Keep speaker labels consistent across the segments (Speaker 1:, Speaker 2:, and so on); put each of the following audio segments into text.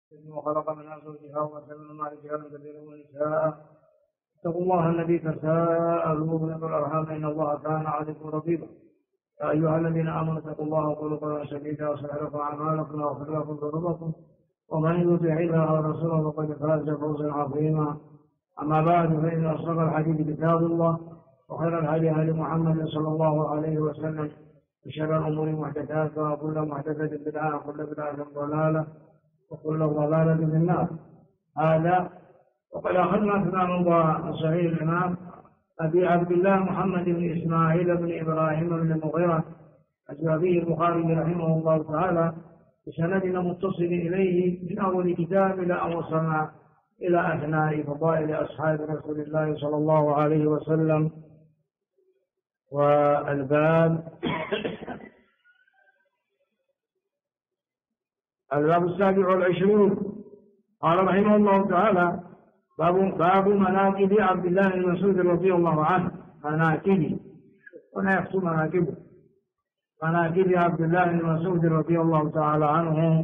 Speaker 1: وخلق منها زوجها وبث منهما رجالا كثيرا ونساء. اتقوا الله الذي تساءلون به والارحام ان الله كان عليكم رقيبا. يا ايها الذين امنوا اتقوا الله وقولوا قولا سديدا يصلح لكم اعمالكم ويغفر لكم ذنوبكم ومن يطع الله ورسوله فقد فاز فوزا عظيما. اما بعد فان اصدق الحديث كتاب الله وخير الهدي هدي محمد صلى الله عليه وسلم وشر الامور محدثاتها وكل محدثه بدعه وكل بدعه ضلاله وكل ضلالة في النار. هذا وقد أخذنا في موضوع صحيح الإمام أبي عبد الله محمد بن إسماعيل بن إبراهيم بن المغيرة الجوابي البخاري رحمه الله تعالى بسندنا متصل إليه من أول كتاب إلى أن وصلنا إلى أثناء فضائل أصحاب رسول الله صلى الله عليه وسلم. والباب الباب 27 قال رحمه الله تعالى باب مناكب عبد الله بن مسعود رضي الله عنه. مناكب هنا يقصد مناكبه مناكب عبد الله بن مسعود رضي الله تعالى عنه.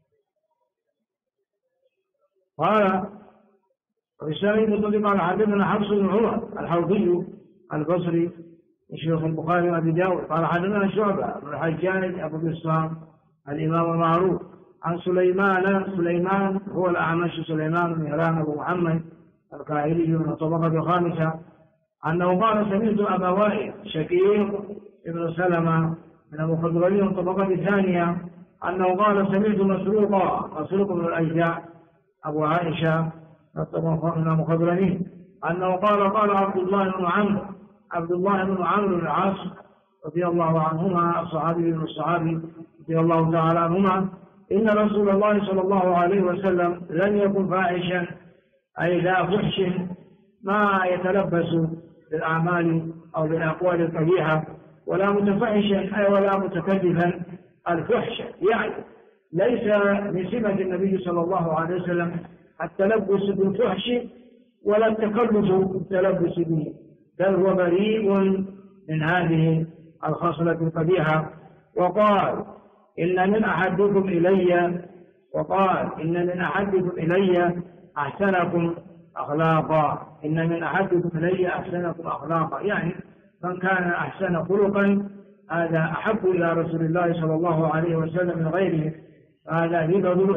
Speaker 1: قال الشافعي مطلق على حدثنا حفص بن عمر الحوضي البصري شيخ البخاري وابي داود قال حدثنا شعبة بن الحجاج ابو بسام الامام المعروف عن سليمان هو الأعمش سليمان بن هلال أبو محمد الكاهلي من الطبقة الخامسة أنه قال سمعت أبا وائل شكير بن سلمة من المخضرمين الطبقة الثانية أنه قال سمعت مسروق بن الأجدع أبو عائشة من المخضرمين أنه قال عبد الله بن عمرو بن العاص رضي الله عنهما الصحابي بن الصحابي رضي الله تعالى عنهما إن رسول الله صلى الله عليه وسلم لم يكن فاحشا أي لا فحش ما يتلبس بالأعمال أو بالأقوال القبيحة ولا متفحشا أي ولا متكلفا. الفحش يعني ليس من سمة النبي صلى الله عليه وسلم التلبس بالفحش ولا التكلف بالتلبس به بل هو بريء من هذه الخصلة القبيحة. وقال إن من أحدكم إلي أحسنكم أخلاقا. إن من أحدكم إلي أحسنكم أخلاقا يعني من كان أحسن خلقا هذا أحب إلى رسول الله صلى الله عليه وسلم من غيره. هذا يدعو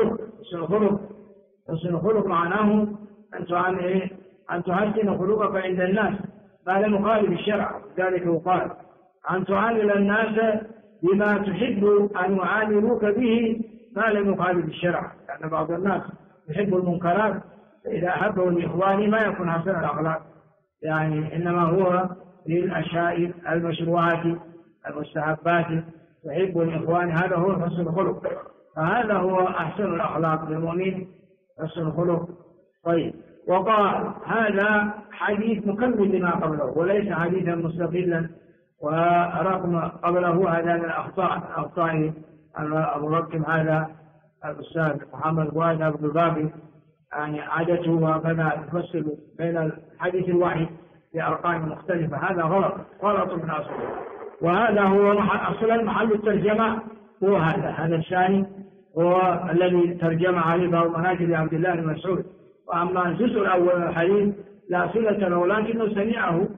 Speaker 1: حسن خلق معناه أن تحسن خلقك عند الناس ما لم يخالف الشرع. ذلك يقال أن تعامل الناس بما تحب أن يعاملوك به ما لم يخالف الشرع. لأن بعض الناس يحب المنكرات فإذا أحبه الإخوان ما يكون حسن الأخلاق يعني إنما هو للأشياء المشروعات المستحبات يحب الإخوان هذا هو حسن الخلق. فهذا هو أحسن الأخلاق للمؤمن حسن الخلق. طيب وقال هذا حديث مكمل لما قبله وليس حديثا مستقلا ورقم قبله هذا من الأخطاء المركب هذا الأستاذ محمد فؤاد عبد الباقي يعني عادته وكذا يفصل بين الحديث الواحد بأرقام مختلفة. هذا غلط من أصله. وهذا هو أصلا محل الترجمة هو هذا الثاني هو الذي ترجم عليه بعض مناكب عبد الله بن مسعود. وأما الجزء الأول من الحديث لا صلة له لكنه سمعه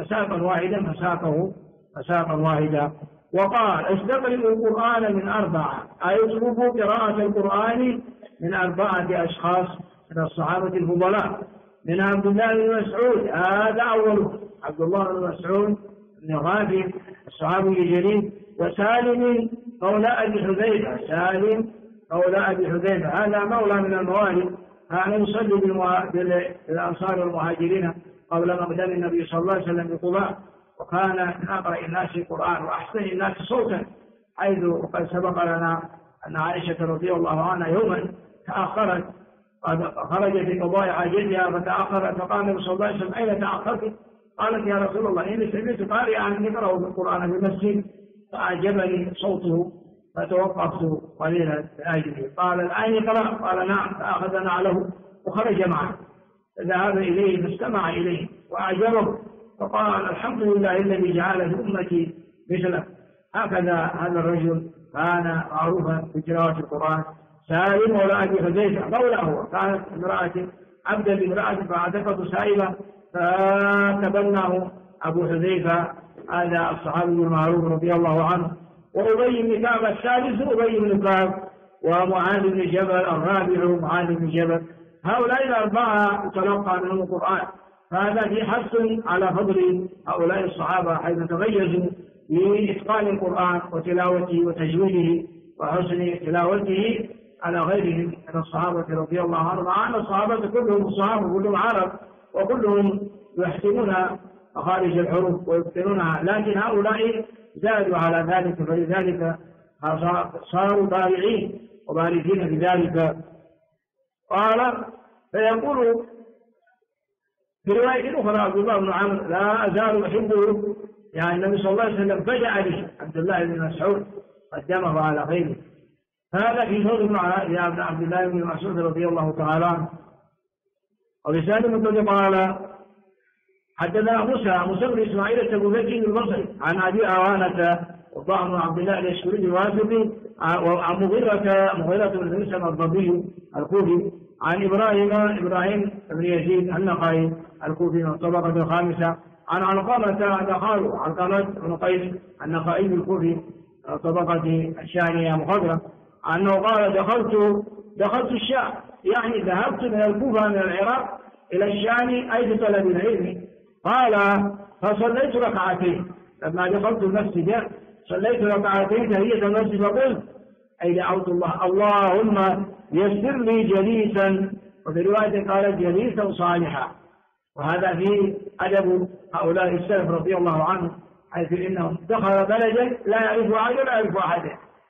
Speaker 1: مساقا واحدا. وقال استقرئوا القرآن من 4 أي اطلبوا قراءة القرآن من 4 أشخاص من الصحابة الفضلاء. من عبد الله بن مسعود هذا أول عبد الله بن مسعود بن غافر الصحابي الجليل وسالم مولى أبي حذيفة هذا مولى من الموالي كان يصلي بالأنصار والمهاجرين قبل مقدم النبي صلى الله عليه وسلم بقباء وكان من أقرأ الناس القرآن وأحسن الناس صوتا حيث قد سبق لنا أن عائشة رضي الله عنها يوما تأخرت خرجت لقضاء حاجتها فتأخرت فقال النبي صلى الله عليه وسلم أين تأخرت؟ قالت يا رسول الله إني سمعت قارئا يقرأ بالقرآن في المسجد فأعجبني صوته فتوقفت قليلا لأجله. قال الآن اقرأ؟ قال نعم. فأخذ نعله وخرج معه فذهب إليه فاستمع إليه وأعجبه فقال الحمد لله الذي جعل في أمتي مثله. هكذا هذا الرجل كان معروفا بقراءة القرآن سالم مولى أبي حذيفة مولاه، كانت امرأة عبدا لامرأة فاعتقد سائبة فتبناه أبو حذيفة، هذا الصحابي المعروف رضي الله عنه. وأبي بن كعب الثالث أبي بن كعب، ومعاذ بن جبل الرابع معاذ بن جبل. هؤلاء الأربعة تلقى منهم القرآن، فهذا في حث على فضل هؤلاء الصحابة حيث تميزوا بإتقان القرآن وتلاوته وتجويده وحسن تلاوته على غيرهم من الصحابة رضي الله عنهم، مع أن الصحابة كلهم صحابة كلهم عرب وكلهم يحسنون مخارج الحروف ويتقنونها، لكن هؤلاء زادوا على ذلك، فلذلك صاروا بارعين وبارزين بذلك. قال فيقول في رواية أخرى عبد الله بن عمرو لا أزال أحبه، يعني النبي صلى الله عليه وسلم فجأ لي عبد الله بن مسعود قدمه على غيره. هذا في فضل يا ابن عبد الله بن مسعود رضي الله تعالى عنه. وبسالم بن قال حدثنا موسى بن اسماعيل التبوذكي البصري عن ابي عوانة وضاع بن عبد الله اليشكري الواسطي وعن مغيرة بن مسلم الضبي الكوفي عن ابراهيم بن يزيد النقعي الكوفي من الطبقة الخامسة عن علقمة خاله علقمة بن قيس النقعي الكوفي الطبقة الثانية مخضرة أنه قال دخلت الشام، يعني ذهبت من الكوفة من العراق إلى الشام أي بطلب العلم. قال فصليت ركعتين، لما دخلت المسجد صليت ركعتين تحية المسجد فقلت أي دعوت الله اللهم يسر لي جليسا، وفي رواية قال جليسا صالحا. وهذا في أدب هؤلاء السلف رضي الله عنهم، حيث إنهم دخل بلدا لا يعرف أحد ولا يعرف أحدا،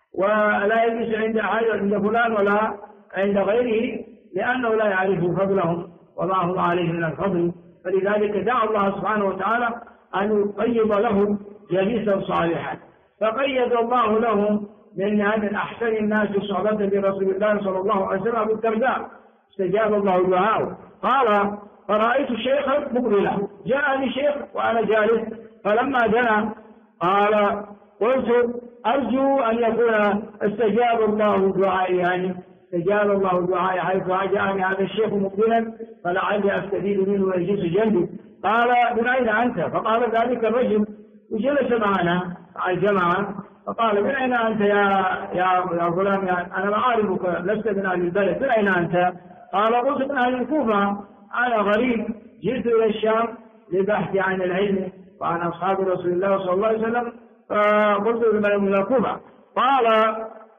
Speaker 1: ولا يجلس عند أحد عند فلان ولا عند غيره، لأنه لا يعرف فضلهم وما هم عليه من الفضل. فلذلك دعا الله سبحانه وتعالى أن يقيض لهم جليسا صالحا، فقيد الله لهم من أحسن الناس صحبة برسول الله صلى الله عليه وسلم أبو الدرداء، استجاب الله دعاءه. قال فرأيت شيخا مقبلا، جاءني شيخ وأنا جالس، فلما دنا قال قلت أرجو أن يكون استجاب الله دعائي، يعني استجاب الله دعائي حيث جاءني هذا الشيخ مقبلا فلعلي أستفيد منه ويجلس جنبي. قال من أين أنت؟ فقال ذلك الرجل وجلس معنا مع الجماعة، فقال من أين أنت يا غلام؟ أنا ما أعرفك، لست من أهل البلد، من أين أنت؟ قال قلت من أهل الكوفة، أنا غريب جئت إلى الشام للبحث عن العلم وعن أصحاب رسول الله صلى الله عليه وسلم، فقلت من الكوفة. قال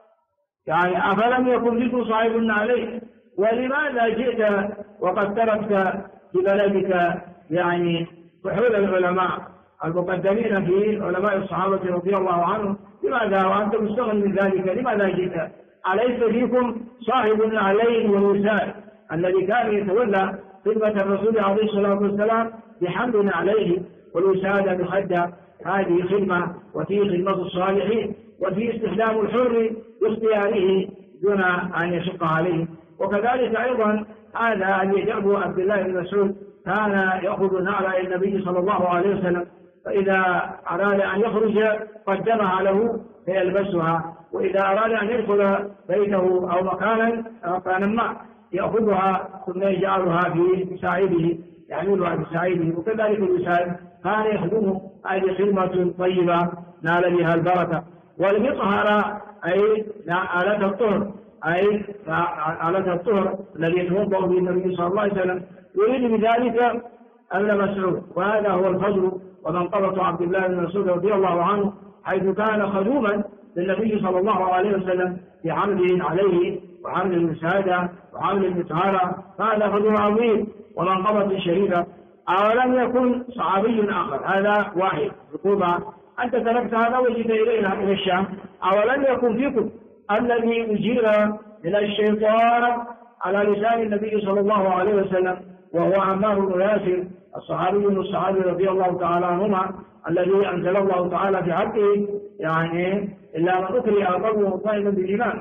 Speaker 1: يعني أفلم يكن لكم صاحب عليه، ولماذا جئت وقد تركت في بلدك يعني فحول العلماء المقدمين في علماء الصحابة رضي الله عنهم، لماذا وأنت مستغل من ذلك لماذا جئت؟ أليس فيكم صاحب عليه والوساد الذي كان يتولى خدمة الرسول عليه الصلاة والسلام بحمل عليه والوسادة بخدة؟ هذه خدمة، وفي خدمة الصالحين، وفي استخدام الحر باختياره دون أن يشق عليه. وكذلك أيضا هذا الذي جابه عبد الله بن مسعود كان يأخذ نعل النبي صلى الله عليه وسلم، فإذا أراد أن يخرج قدمها له فيلبسها، وإذا أراد أن يدخل بيته أو مكانا ما يأخذها ثم يجعلها في ساعده، يعملها بساعده. وكذلك الوساد كان يخدمه، هذه خدمة طيبة نال بها البركة. والمطهرة أي آلة الطهر، أي آلة الطهر الذي يتوضأ به النبي صلى الله عليه وسلم، يريد بذلك ابن مسعود. وهذا هو الفضل ومنقبة عبد الله بن مسعود رضي الله عنه، حيث كان خدوما للنبي صلى الله عليه وسلم في حمله عليه وحمل الوسادة وحمل المطهرة، فهذا فضل عظيم ومنقبة شريفة. أولم يكن صحابي آخر، هذا واحد ركوبة، أنت تركت هذا وجئت إلى الشام. أولم يكن فيكم الذي أجير من الشيطان على لسان النبي صلى الله عليه وسلم، وهو عمار بن ياسر الصحابي من الصحابة رضي الله تعالى عنهما، الذي أنزل الله تعالى في حقه يعني إلا من أكره قلبه مطمئنا بالإيمان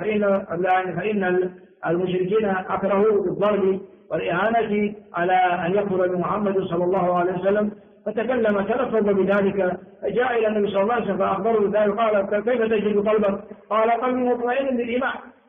Speaker 1: فإن المشركين أكرهوا بالضرب والإهانة على أن يكفر بمحمد صلى الله عليه وسلم، فتكلم تلفظ بذلك، فجاء إلى النبي صلى الله عليه وسلم فأخبره بذلك، قال كيف تجد قلبك؟ قال قلبي مطمئن بالإيمان.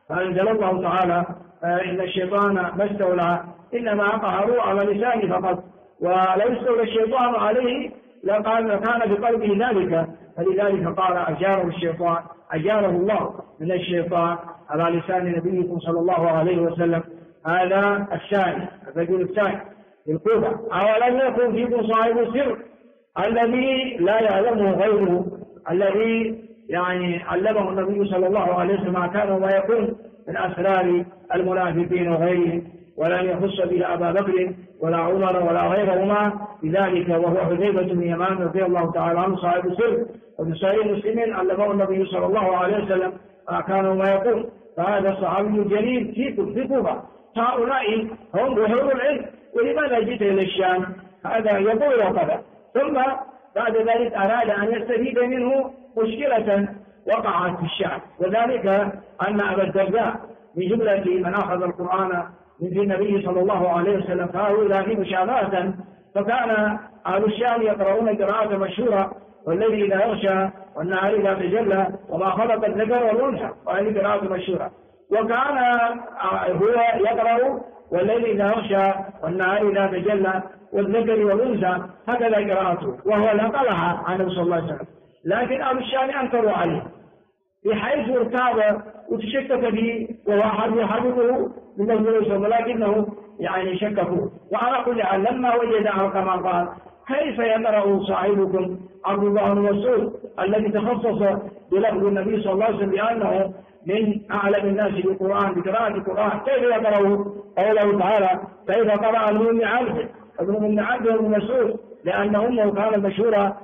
Speaker 1: فأنزل الله تعالى إن الشيطان ما استولى إنما قهروا على لسانه فقط، ولو استولى الشيطان عليه لكان بقلبه ذلك، فلذلك قال أجاره الله من الشيطان على لسان نبيكم صلى الله عليه وسلم. هذا الثاني، الرجل الثاني في الكوفة. أولم يكن فيكم صاحب السر الذي لا يعلمه غيره، الذي يعني علمه النبي صلى الله عليه وسلم ما كان وما يكون من أسرار المنافقين وغيرهم، ولم يخص به أبا بكر ولا عمر ولا غيرهما بذلك، وهو حذيفة بن يمان رضي الله تعالى عنه صاحب السر. وفي صحيح مسلم علمه النبي صلى الله عليه وسلم ما كان وما يكون. فهذا الصحابي الجليل في كوفة. هؤلاء هم ظهور العلم. ولماذا جئت إلى الشام؟ هذا يقول وكذا. ثم بعد ذلك أراد أن يستفيد منه مشكلة وقعت في الشعب، وذلك أن أبا الدرداء من جملة من أخذ القرآن من النبي صلى الله عليه وسلم فهؤلاء مشابهة، فكان أهل الشام يقرؤون قراءة مشهورة والذي إذا يغشى والنهار إذا تجلى وما خلق الذكر والأنثى، وهذه قراءة مشهورة. وكان هو يقرأ والليل إذا يغشى والنهار إذا تجلى والذكر والأنثى، هكذا قراءته، وهو نقلها عن النبي صلى الله عليه وسلم. لكن أهل الشام أنكروا عليه بحيث ارتاب وتشكك به، وهو يحدثه من النبي ولكنه يعني شككوا. وعلى كل حال لما وجده كما قال كيف يقرأ صاحبكم عبد الله بن مسعود الذي تخصص بلفظ النبي صلى الله عليه وسلم بأنه من أعلم الناس بالقرآن بقراءة القرآن، كيف يقرأه؟ قوله تعالى كيف قرأ ابن عبد بن مسعود، لأن أمه كانت مشهورة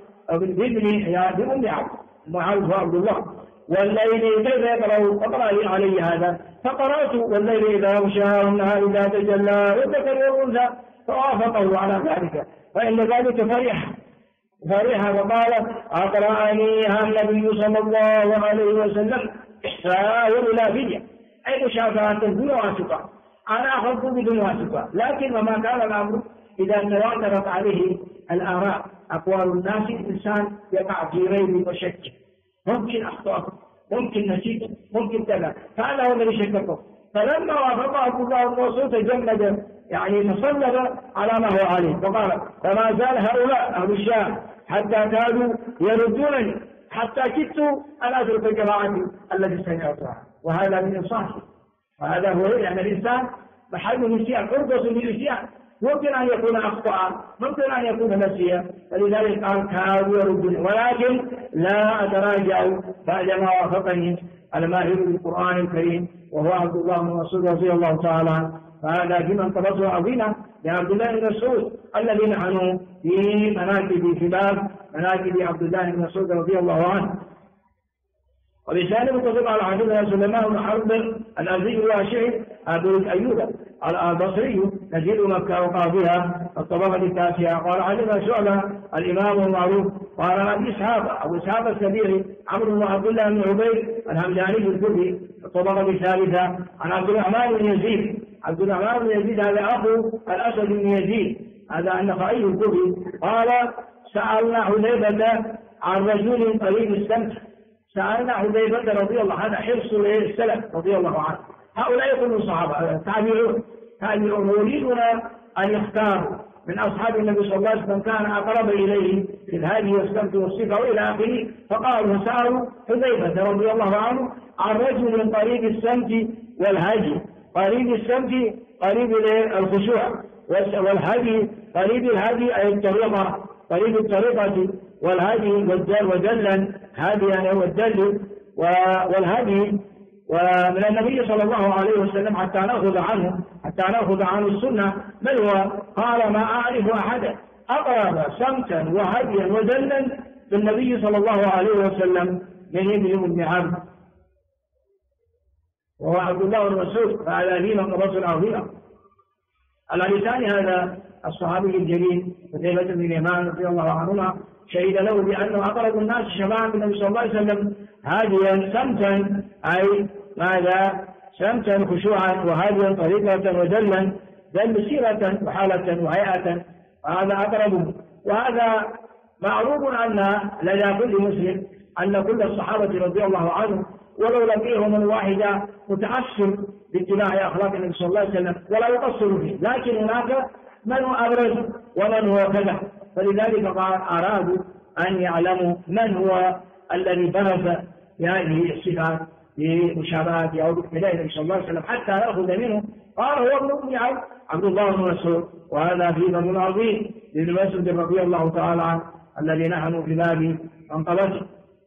Speaker 1: بأم عبد عبد الله. والليل كيف يقرأ؟ فقرأ علي هذا فقرأت والليل إذا يغشى والنهار إذا تجلى والذكر والأنثى، فوافقه على ذلك. فإن ذلك فرح وقال أقرأنيها النبي صلى الله عليه وسلم إحساء والولافية، أي مشافهة بدون واسطة. أنا أخذت بدون واسطة، لكن وما كان الأمر إذا تواترت عليه الآراء أقوال الناس الإنسان يقع في ريب وشك، ممكن أخطأ، ممكن نسيت، ممكن كذا، فهذا هو الذي شككه. فلما وافقه عبد الله بن مسعود تجمد يعني تصلب على ما هو عليه، فقال فما زال هؤلاء أهل الشام حتى كادوا يردونني حتى كدت أن أترك القراءة التي سمعتها. وهذا من إنصافه، وهذا هو يعني الإنسان محل نسيان، قربة للنسيان، ممكن أن يكون أخطأ، ممكن أن يكون نسيا، فلذلك قال كادوا يردونني ولكن لا أتراجع بعدما وافقني الماهر بالقرآن الكريم وهو عبد الله بن مسعود رضي الله تعالى عنه. فهذا فيما انطبقه عظيما لعبد الله بن مسعود الذي نحن في باب مناكب عبد الله بن مسعود رضي الله عنه. وبسالم متفق على حديثنا سليمان بن حرب الأزدي الواشعي أبو أيوب البصري نزيل مكة وقاضيها الطبقة التاسعة. قال حدثنا شعبة الإمام المعروف قال أبو إسحاق السبيعي عمرو بن عبد الله بن عبيد الهمداني الكوفي الطبقة الثالثة عن عبد الرحمن بن يزيد. عبد الرحمن بن يزيد هذا أخو الأسد بن يزيد هذا النخعي الكوفي قال سألنا حذيفة عن رجل قريب السمت، سألنا حذيفة رضي الله عنه حرص السلف رضي الله عنه. هؤلاء يكونوا الصحابة تابعون يريدون أن يختاروا من أصحاب النبي صلى الله عليه وسلم كان أقرب إليه في الهدي والسمت والصفة وإلى آخره، فقالوا سألوا حذيفة رضي الله عنه عن رجل قريب السمت والهدي، قريب السمت قريب الخشوع، والهدي قريب الهدي أي الطريقة، قريب الطريقة، والهدي ودلا هاديا والدل والهدي. ومن النبي صلى الله عليه وسلم حتى نأخذ عنه السنة بل هو قال ما أعرف أحدا أقرب سمتا وهديا ودلا بالنبي صلى الله عليه وسلم من ابن عبد، وهو عبد الله بن مسعود. فعلى دين قبص عظيمة. الثاني هذا الصحابي الجليل حذيفة بن اليمان رضي الله عنهما شهد له بأنه أقرب الناس شفاعة بالنبي صلى الله عليه وسلم هاديا سمتا، أي ماذا؟ سمتا خشوعا، وهاديا طريقة، ودلا دل سيرة وحالة وهيئة، وهذا أقرب. وهذا معروف أن لدى كل مسلم أن كل الصحابة رضي الله عنهم ولو لم يهم الواحد متأثر باتباع أخلاق النبي صلى الله عليه وسلم ولا يقصر فيه، لكن هناك من هو أبرز ومن هو كذا، فلذلك أرادوا أن يعلموا من هو الذي برز بهذه الصفات بمشابهة أو باقتداء النبي صلى الله عليه وسلم حتى يأخذ منه. قال هو ابن عبد الله بن مسعود، وهذا في باب عظيم لابن مسعود رضي الله تعالى عنه الذي نحن في باب انطلقه.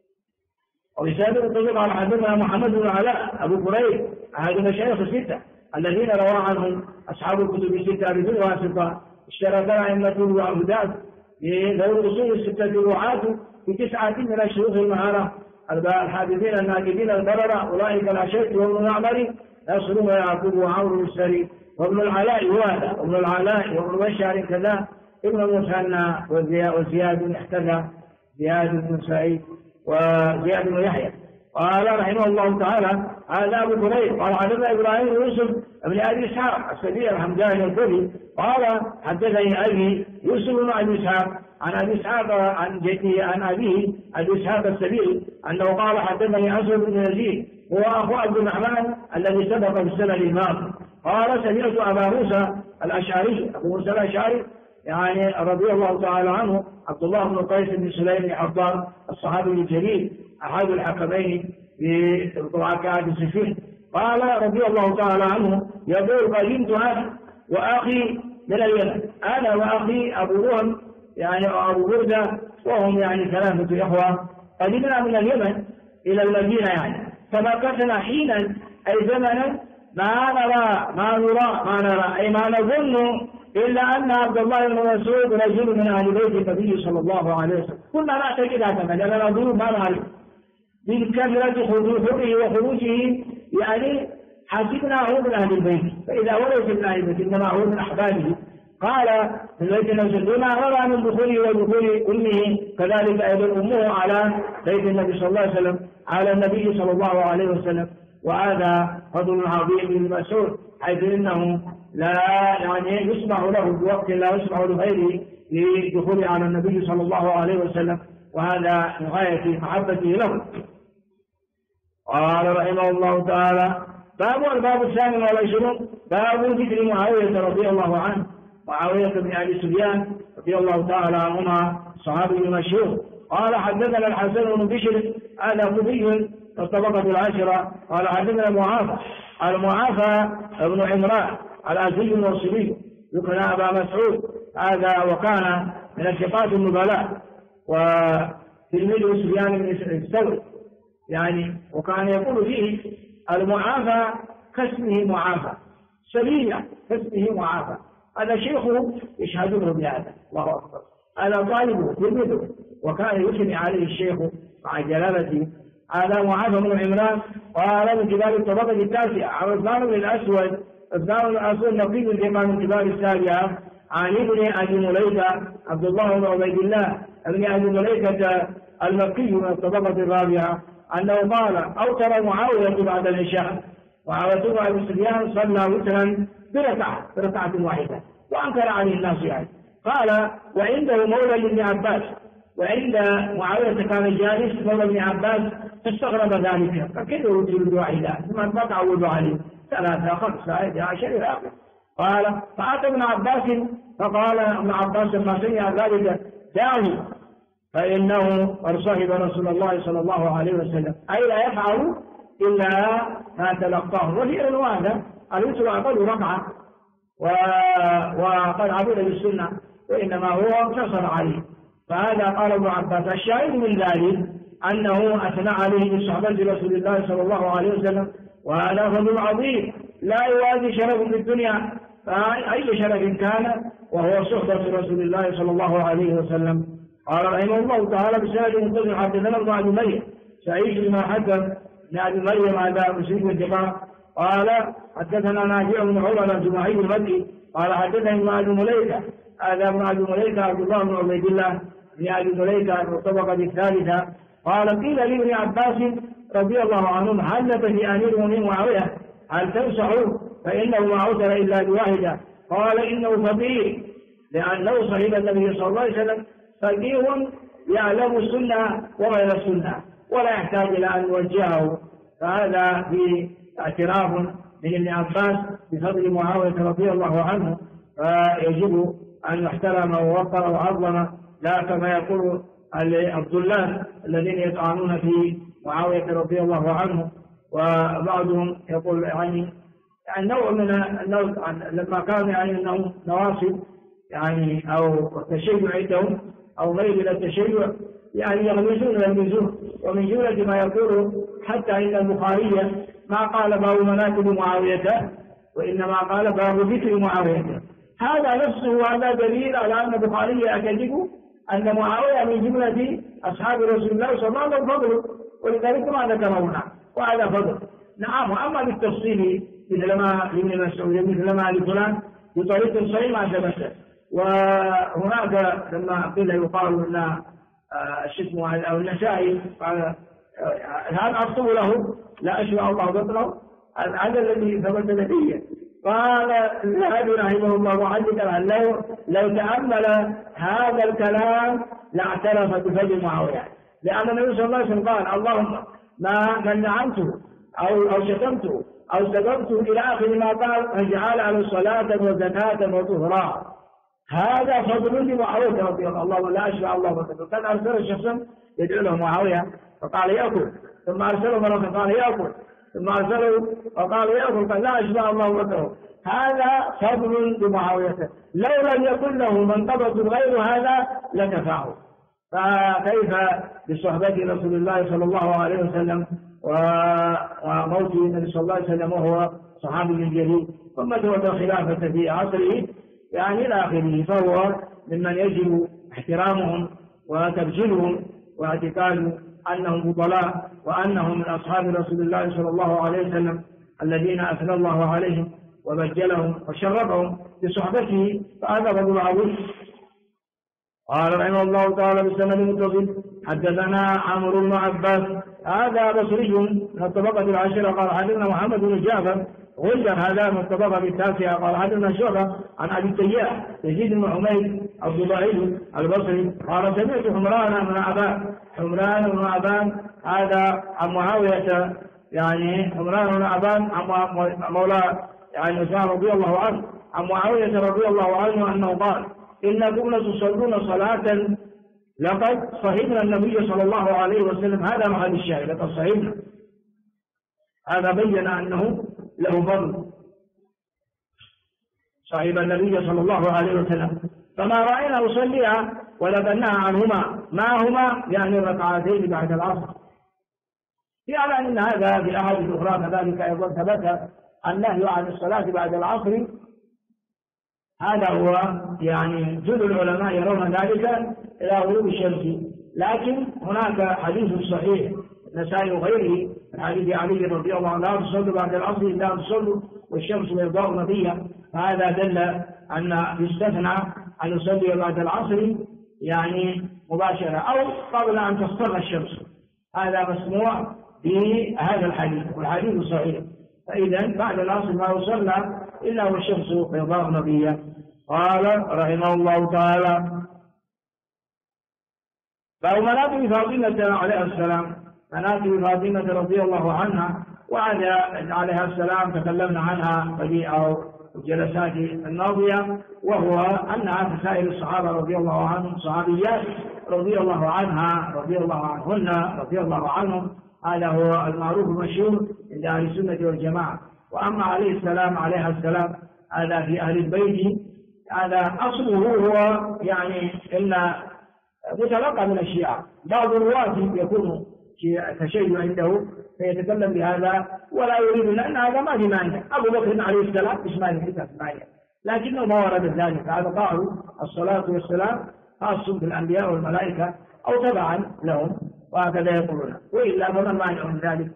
Speaker 1: ورسالة الطريق على حدثنا محمد بن علاء أبو كريب أحد مشايخ الستة الذين روى عنهم أصحاب الكتب الستة بدون واسطة، اشترك أئمة وعبدات ذوي الأصول الستة رعاة في 9 من الشيوخ المهارة الحادثين الناجدين البررة، أولئك الأشد وابن معمر نصر ويعقوب وعمرو السري وابن العلاء وهذا وابن العلاء وابن بشار كذا ابن المثنى وزياد بن احتدى زياد بن سعيد وزياد بن يحيى. قال رحمه الله تعالى هذا أبو كريب قال حدثنا إبراهيم بن يوسف بن أبي إسحاق السبيعي الحمداني الكوفي قال حدثني أبي يوسف بن أبي إسحاق عن أبي إسحاق عن جده عن أبيه أبي إسحاق السبيعي أنه قال حدثني أسود بن يزيد هو أخو عبد الرحمن الذي سبق في السنة الماضية قال سمعت أبا موسى الأشعري أبو موسى الأشعري يعني رضي الله تعالى عنه عبد الله بن قيس بن سليم بن حضان الصحابي الجليل أحد الحكمين في ركعات السفين قال رضي الله تعالى عنه يقول قدمت أنا وأخي من اليمن، أنا وأخي أبو رهم يعني أبو بردة وهم يعني 3 إخوة قدمنا من اليمن إلى المدينة يعني فمكثنا حينا أي زمنا ما نرى أي ما نظن إلا أن عبد الله بن مسعود رجل من أهل بيت النبي صلى الله عليه وسلم، كنا نعتقد هذا لأننا نظن ما نعرف من كثرة خروجه وخروجه يعني حسبناه من أهل البيت، فإذا ولد من أهل البيت إنما هو من أحبابه. قال من بيت النبي بما روى من دخوله ودخول أمه كذلك أيضا أمه على بيت النبي صلى الله عليه وسلم على النبي صلى الله عليه وسلم، وهذا فضل عظيم للمسعود حيث إنه لا يعني يسمع له بوقت لا يسمع لغيره لدخول على النبي صلى الله عليه وسلم، وهذا من غاية محبته له. قال رحمه الله تعالى الباب 28 باب ذكر معاوية رضي الله عنه، معاوية بن أبي سفيان رضي الله تعالى عنهما صحابي المشهور. قال حدثنا الحسن بن بشر هذا كوفي الطبقة العاشرة قال حدثنا المعافى بن عمران الأزدي الموصلي يكنى أبا مسعود هذا وكان من الثقات النبلاء وتلميذ سفيان بن الثوري يعني، وكان يقول فيه المعافى كاسمه معافى سبيلا كاسمه معافى، هذا شيخه يشهدونه بهذا الله أكبر، هذا طالبه تلميذه وكان يثني عليه الشيخ مع جلالته. هذا معافى بن عمران قال من كبار الطبقة التاسعة عن عثمان بن الأسود نقي من كبار السابعة عن ابن أبي مليكة عبد الله بن عبيد الله ابن أبي مليكة المكي من الطبقة الرابعة أنه قال أوتر معاوية بعد العشاء، معاوية بن أبي سفيان صلى وترا بركعة واحدة وأنكر عليه الناس يعني. قال وعنده مولى لابن عباس، وعند معاوية كان جالس مولى ابن عباس فاستغرب ذلك فكيف يرسل واحدة ثم ما تعودوا عليه 3 5 10 إلى آخره. قال فأتى ابن عباس فقال ابن عباس لما سمع ذلك دعه فإنه قد صحب رسول الله صلى الله عليه وسلم أي لا يفعل إلا ما تلقاه. وفي هذا الوتر أقل ركعة وقد عبد بالسنة وإنما هو اقتصر عليه. فهذا قال ابن عباس الشاهد من ذلك أنه أثنى عليه بصحبة رسول الله صلى الله عليه وسلم، وهذا فضل عظيم لا يوازي شرف في الدنيا أي شرف كان وهو صحبة رسول الله صلى الله عليه وسلم. قال رحمه الله تعالى بسند منتظر حدثنا ابن أبي مريم سعيد بن حدث بن أبي مريم هذا مسلم الدقاء قال حدثنا نافع بن عمر الجماعي المكي قال حدثنا ابن أبي مليكة هذا ابن أبي مليكة عبد الله بن عبيد الله بن أبي مليكة الطبقة الثالثة قال قيل لابن عباس رضي الله عنهم هل في أمير المؤمنين معاوية هل تمسحوا فإنه ما عثر إلا بواحدة؟ قال إنه فقيه لأنه صحيح النبي صلى الله عليه وسلم فقيه يعلم السنة وغير السنة، ولا يحتاج إلى أن نوجهه. فهذا في اعتراف من ابن عباس بفضل معاوية رضي الله عنه، فيجب أن يحترم ووقر وعظم، لا كما يقول الضلال الذين يطعنون في معاوية رضي الله عنه. وبعضهم يقول يعني نوع من النوع لما كان يعني أنهم نواصب يعني أو تشيع عندهم أو غير من التشيع، يعني يغمزون. ومن جملة ما يقول حتى إن البخاري ما قال باب مناقب معاوية، وإنما قال باب ذكر معاوية. هذا نفسه هذا دليل على أن البخاري يعتقد أن معاوية من جملة أصحاب رسول الله صلى الله عليه وسلم فضل، ولذلك ما ذكره هنا وهذا فضل. نعم. وأما بالتفصيل مثل ما لابن مسعود مثل ما لفلان بطريق صحيح ما ثبت. وهناك لما قيل يقال أن الشتم أو النسائي قال هل أكتب له لا أشبع الله بطنه، هذا الذي ثبت نبيه. قال الذهبي رحمه الله معلقا لو تأمل هذا الكلام لاعترف بفضل معاوية، لأن النبي صلى الله عليه وسلم قال اللهم ما نعمته أو شتمته أو سببته إلى آخر ما قال فاجعل على صلاة وزكاة وطهرا. هذا فضل لمعاوية رضي الله عنه لا أشبع الله بطنه. كان أرسل شخصا يدعو له معاوية فقال يأكل، ثم أرسله مرة فقال يأكل، ثم أرسله فقال يأكل، قال لا أشبع الله بطنه. هذا فضل لمعاوية، لو لم يكن له منقبة غير هذا لكفاه. فكيف بصحبة رسول الله صلى الله عليه وسلم وموت النبي صلى الله عليه وسلم وهو صحابي جليل، ثم تولى الخلافة في عصره يعني إلى آخره. فهو ممن يجب احترامهم وتبجيلهم واعتقاد أنهم فضلاء وأنهم من أصحاب رسول الله صلى الله عليه وسلم الذين أثنى الله عليهم وبجلهم وشرفهم بصحبته، فهذا فضل عظيم. قال رحمه الله تعالى بالسند المتصل حدثنا عمرو بن عباس هذا بصري من الطبقة العاشرة قال حدثنا محمد بن جعفر غندر هذا من الطبقة التاسعة قال حدثنا شعبة عن أبي التياح يزيد بن حميد الضبعي البصري قال سمعت حمران بن عبان هذا عن معاوية، يعني حمران بن عبان عن مولى يعني عثمان رضي الله عنه عن معاوية رضي الله عنه أنه قال إنكم لتصلون صلاة لقد صحبنا النبي صلى الله عليه وسلم. هذا محل الشاهد، لقد صحبنا، هذا بين أنه له فضل، صحب النبي صلى الله عليه وسلم. فما رأينا نصليها ولقد نهى عنهما، ما هما يعني الركعتين بعد العصر. يعني أن هذا في أحاديث أخرى كذلك أيضا ثبت النهي عن الصلاة بعد العصر. هذا هو يعني جل العلماء يرون ذلك إلى غروب الشمس، لكن هناك حديث صحيح النسائي وغيره من حديث علي رضي الله عنه لا تصلوا بعد العصر إلا تصلوا والشمس بيضاء نقية. فهذا دل أن يستثنى أن يصلي بعد العصر يعني مباشرة أو قبل أن تصفر الشمس، هذا مسموع بهذا الحديث والحديث صحيح. فإذا بعد العصر ما يصلى إلا والشمس بيضاء نقية. قال رحمه الله تعالى فهو مناقب فاطمة عليها السلام، مناقب فاطمة رضي الله عنها وعليها السلام تكلمنا عنها في الجلسات الماضية، وهو أنها كسائر الصحابة رضي الله عنهم صحابيات رضي الله عنها رضي الله عنهن رضي الله عنهم، هذا هو المعروف المشهور عند أهل السنة والجماعة. وأما عليه السلام عليها السلام هذا في أهل البيت، هذا أصله هو يعني إلا متلقى من الشيعة. بعض الرواة يكون تشيع عنده فيتكلم بهذا ولا يريد، لأن هذا ما في مانع. أبو بكر عليه السلام مش مانع، لكنه ما ورد ذلك. هذا قالوا الصلاة والسلام خاص بالأنبياء والملائكة أو تبعا لهم، وهكذا يقولون، وإلا فما المانع من ذلك.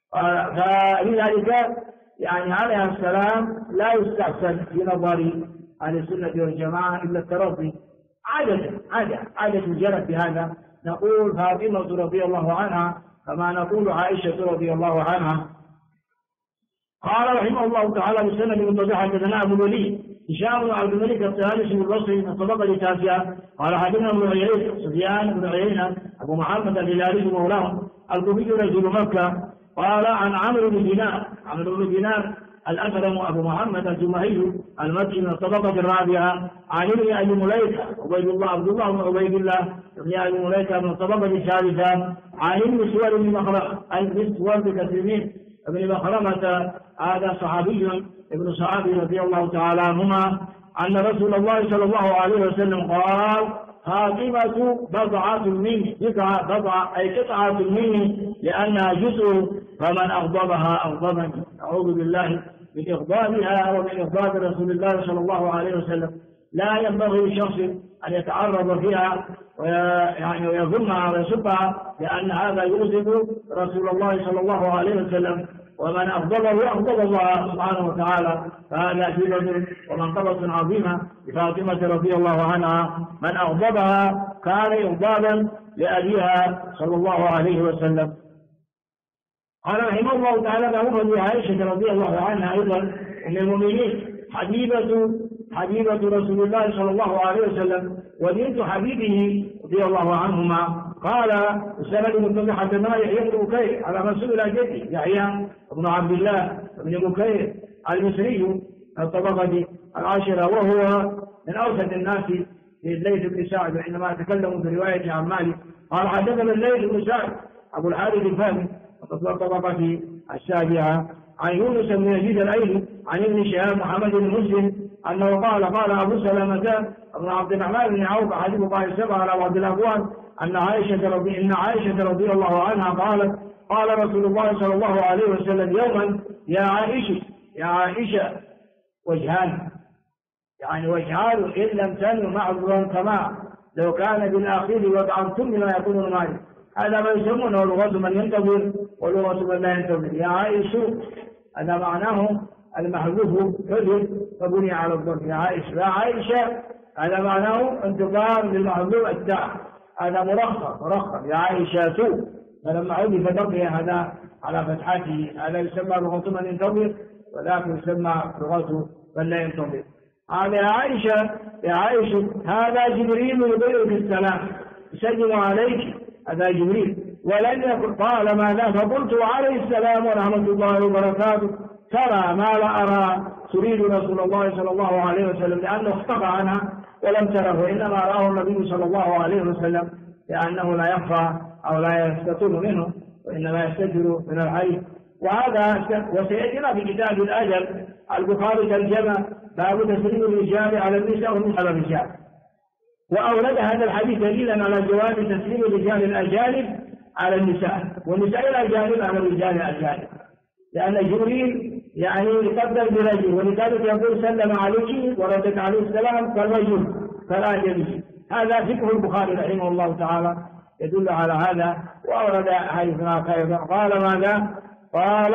Speaker 1: فلذلك يعني عليها السلام لا يستحسن في نظر أهل السنة والجماعة إلا الترضي عادة جرت بهذا. نقول فاطمة رضي الله عنها كما نقول عائشة رضي الله عنها. قال رحمه الله تعالى بالسند المتصل حدثنا أبو الوليد هشام بن عبد الملك الطيالسي البصري من الطبقة التاسعة قال حدثنا ابن عيينة سفيان بن عيينة أبو محمد الهلالي مولاهم الكوفي نزل مكة. قال عن عمرو بن دينار الأسلم أبو محمد الجمهي المكي من الطبقة الرابعة. عن ابن أبي مليكة عبد الله بن عبيد الله ابن أبي مليكة من الطبقة الثالثة. عن ابن سويد بن مخرمة ابن مخرمة هذا صحابي ابن صحابي رضي الله تعالى عنهما أن رسول الله صلى الله عليه وسلم قال خاتمة بضعة مني، بضعة أي قطعة مني لأنها جزء، فمن أغضبها أغضبني. أعوذ بالله من إغضابها ومن إغضاب رسول الله صلى الله عليه وسلم. لا ينبغي لشخص أن يتعرض فيها ويظلمها ويسبها، لأن هذا يغضب رسول الله صلى الله عليه وسلم، ومن أغضبه أغضب الله سبحانه وتعالى. فهذا في بدر ومنقبة عظيمة لفاطمة رضي الله عنها، من أغضبها كان إغضابا لأبيها صلى الله عليه وسلم. قال رحمه الله تعالى بأم عائشة رضي الله عنها أيضا أم المؤمنين حبيبة رسول الله صلى الله عليه وسلم وبنت حبيبه رضي الله عنهما. قال السند المتضح حدثنا يحيى بن بكير على مسؤول جدي يحيى بن عبد الله بن بكير المصري الطبقة العاشرة، وهو من أوسط الناس ليث بن سعد حينما تكلموا في رواية عن مالك. قال حدثنا الليث بن سعد أبو الحارث الفهمي الطبقة السابعة. عن يونس بن يزيد الأيلي عن ابن شهاب محمد بن مسلم أنه قال أبو سلمة بن عبد الرحمن بن عوف أحد فقهاء السبعة على بعض الأقوال إن عائشة رضي الله عنها قالت قال رسول الله صلى الله عليه وسلم يوما يا عائشة وجهان، يعني وجهان إن لم تنو معذورا كما لو كان بالأخير وضعتم ما يكون المال. هذا ما يسمونه لغة من ينتظر ولغة من لا ينتظر. يا عائشة هذا معناه المحذوف حذف فبني على الضم. يا عائشة هذا معناه انتقال للمحذوف التاء، هذا مرخص. يا عائشة فلما عودي فتقي هذا على فتحته، هذا يسمى لغة من ينتظر ولكن يسمى لغة من لا ينتظر. قال يا عائشة هذا جبريل يبيعك السلام يسلم عليك، هذا جبريل. ولن يقل قال ماذا؟ فقلت عليه السلام ورحمة الله وبركاته. ترى ما لا أرى تريد رسول الله صلى الله عليه وسلم، لأنه اختفى عنها ولم تره، إنما رآه النبي صلى الله عليه وسلم، لأنه لا يخفى أو لا يستتر منه وإنما يستتر من الحي. وهذا وسيأتينا في كتاب الأجل البخاري ترجمة باب تسليم الرجال على النساء والنساء على الرجال، وأورد هذا الحديث دليلا على جواز تسليم الرجال الأجانب على النساء والنساء الأجانب على الرجال الأجانب، لأن جبريل يعني يقدر برجل، ولذلك يقول سلم عليك وردت عليه السلام كالرجل كالأجنبي. هذا فقه البخاري رحمه الله تعالى يدل على هذا. وأورد حديث آخر قال ماذا؟ قال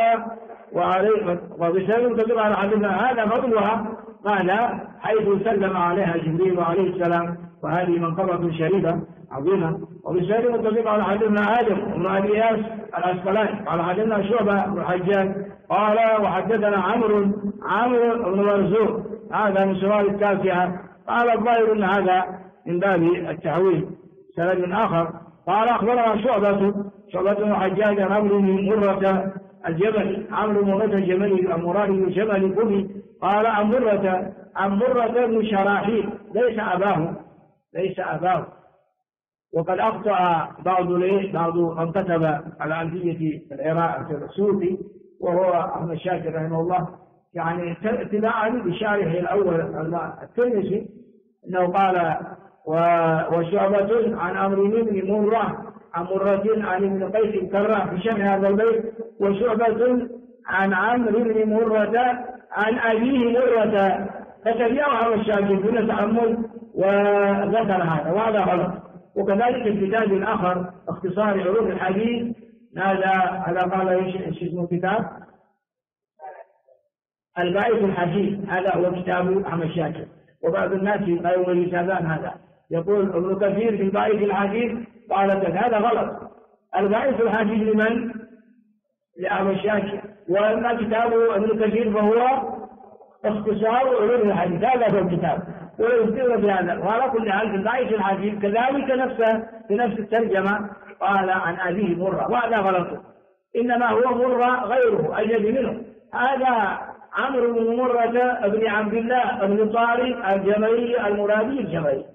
Speaker 1: وبسبب تدل على حديثنا هذا فضلها ماذا؟ حيث سلم عليها جبريل عليه السلام، وهذه منقبة شريفة عظيمة. وبسبب تدل على حديثنا آدم بن أبي إياس العسقلاني قال حدثنا شعبة بن الحجاج قال وحدثنا عمرو بن مرزوق هذا من سوال التاسعة. قال الظاهر أن هذا من باب التحويل. سند آخر قال أخبرنا شعبة بن الحجاج عن عمرو بن مرة الجبلي، عمرو بن مرة الجبلي المرادي الجبلي قبي. قال عن مرة بن شراحيل ليس أباه. وقد أخطأ بعض من كتب على ألفية العراق الصوفي وهو أحمد شاكر رحمه الله، يعني اتباعا بشارحه الأول الترمذي أنه قال وشعبة عن عمرو بن مرة عن مرة عن ابن قيس الكراء في شرح هذا البيت، وشعبة عن عمرو بن مرة عن أبيه مرة، فتبعه أحمد شاكر دون تأمل وذكر هذا، وهذا غلط. وكذلك الكتاب الآخر اختصار علوم الحديث هذا قال ايش اسمه الكتاب؟ البائس الحديث، هذا هو كتاب أحمد شاكر. وبعض الناس لا يميزان هذا، يقول ابن كثير في البائس الحديث قال هذا غلط. البائس الحديث لمن؟ لأحمد شاكر. وأما كتاب ابن كثير فهو اختصار علوم الحديث، هذا هو الكتاب. ويذكر بهذا. وعلى كل حال في ضعيف الحديث كذلك نفسه في نفس الترجمة قال عن أبيه مرة، وهذا غلط، إنما هو مرة غيره أجل منه. هذا عمرو بن مرة بن عبد الله بن طارق الجمري المرادي الجمري،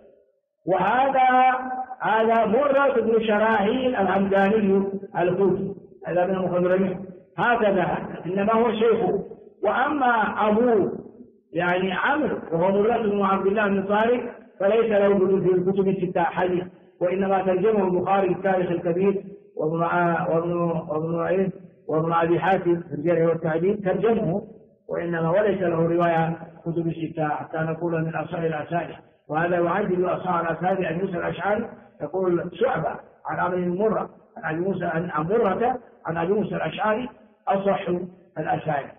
Speaker 1: هذا مرة بن شراحيل الحمداني الكوفي، هذا من المخضرمين، هكذا إنما هو شيخه. وأما أبوه يعني عمرو وهو مرة بن عبد الله بن طارق فليس له في الكتب الستة حديث، وإنما ترجمه البخاري في التاريخ الكبير وابن أبي حاتم في الجرح والتعديل ترجمه، وإنما وليس له رواية كتب الستة حتى نقول من أصح الأسانيد. وهذا يعدل أصح الأسانيد عن موسى الأشعري يقول شعبة عن عمرو بن مرة عن أبي موسى عن مرة عن أبي موسى الأشعري أصح الأسانيد.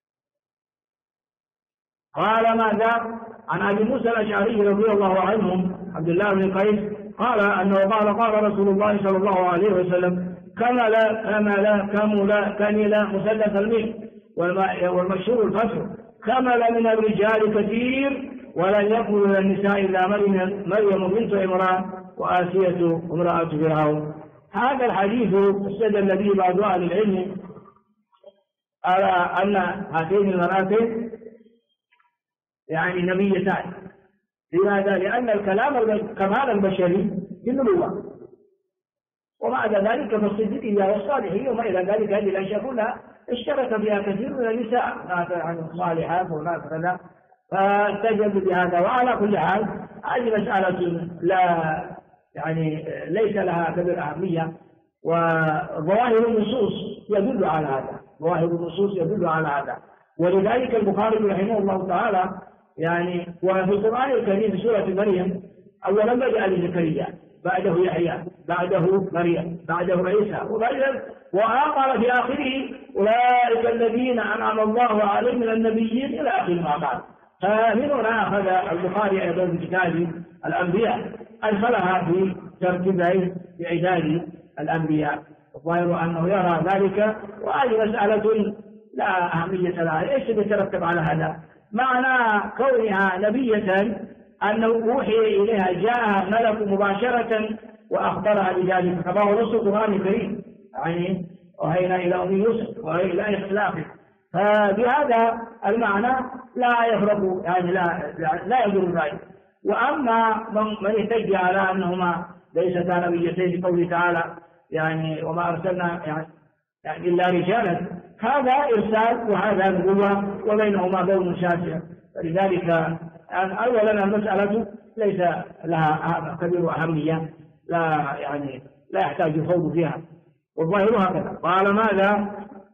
Speaker 1: قال ماذا عن أبي موسى الأشعري رضي الله عنه عبد الله بن قيس قال أنه قال رسول الله صلى الله عليه وسلم كمل مثلث الميل والمشهور الفصل، كمل من الرجال كثير ولن يكن من النساء إلا مريم بنت عمران وآسية امرأة فرعون. هذا الحديث استدل به بعض أهل العلم على أن هاتين المرأتين يعني نبيتان. لماذا؟ لأن كمال البشري بالنبوة، ومع ذلك فالصديقية والصالحية وما إلى ذلك هذه الأشياء كلها اشترك فيها كثير من النساء عن الصالحات وناس كذا، فاستجد بهذا. وعلى كل حال هذه مسألة ليس لها كبير أهمية، وظواهر النصوص يدل على هذا، ولذلك البخاري رحمه الله تعالى وفي القرآن الكريم في سورة مريم أولا بدأ بزكريا، بعده يحيى، بعده مريم، بعده عيسى، وأمر في آخره أولئك الذين أنعم الله عليهم من النبيين إلى آخر ما بعد. فمن هنا أخذ البخاري أيضا بكتاب الأنبياء أدخلها في ترتيبين بعداد الأنبياء، الظاهر أنه يرى ذلك، وهذه مسألة لا أهمية لها. إيش يترتب على هذا؟ معنى كونها نبية أنه أوحي إليها، جاءها ملك مباشرة وأخبرها بذلك، كما هو نص القرآن الكريم وهينا إلى أم يوسف وإلى إخلافه. فبهذا المعنى لا يفرق لا يضر ذلك. وأما من يحتج على أنهما ليستا نبيتين بقوله تعالى وما أرسلنا إلا رجالا، هذا إرسال وهذا نبوة وبينهما بون شاسع. فلذلك أولا المسألة ليس لها كبير أهمية، لا يحتاج الخوض فيها، والظاهر هكذا. قال ماذا؟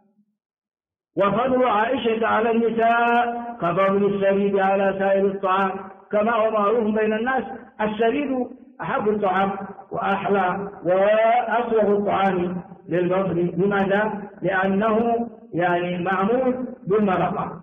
Speaker 1: وفضل عائشة على النساء كفضل السريد على سائر الطعام، كما هو معروف بين الناس السريد أحب الطعام وأحلى وأصلح الطعام للبصر. لماذا؟ لأنه معمول بالمرقة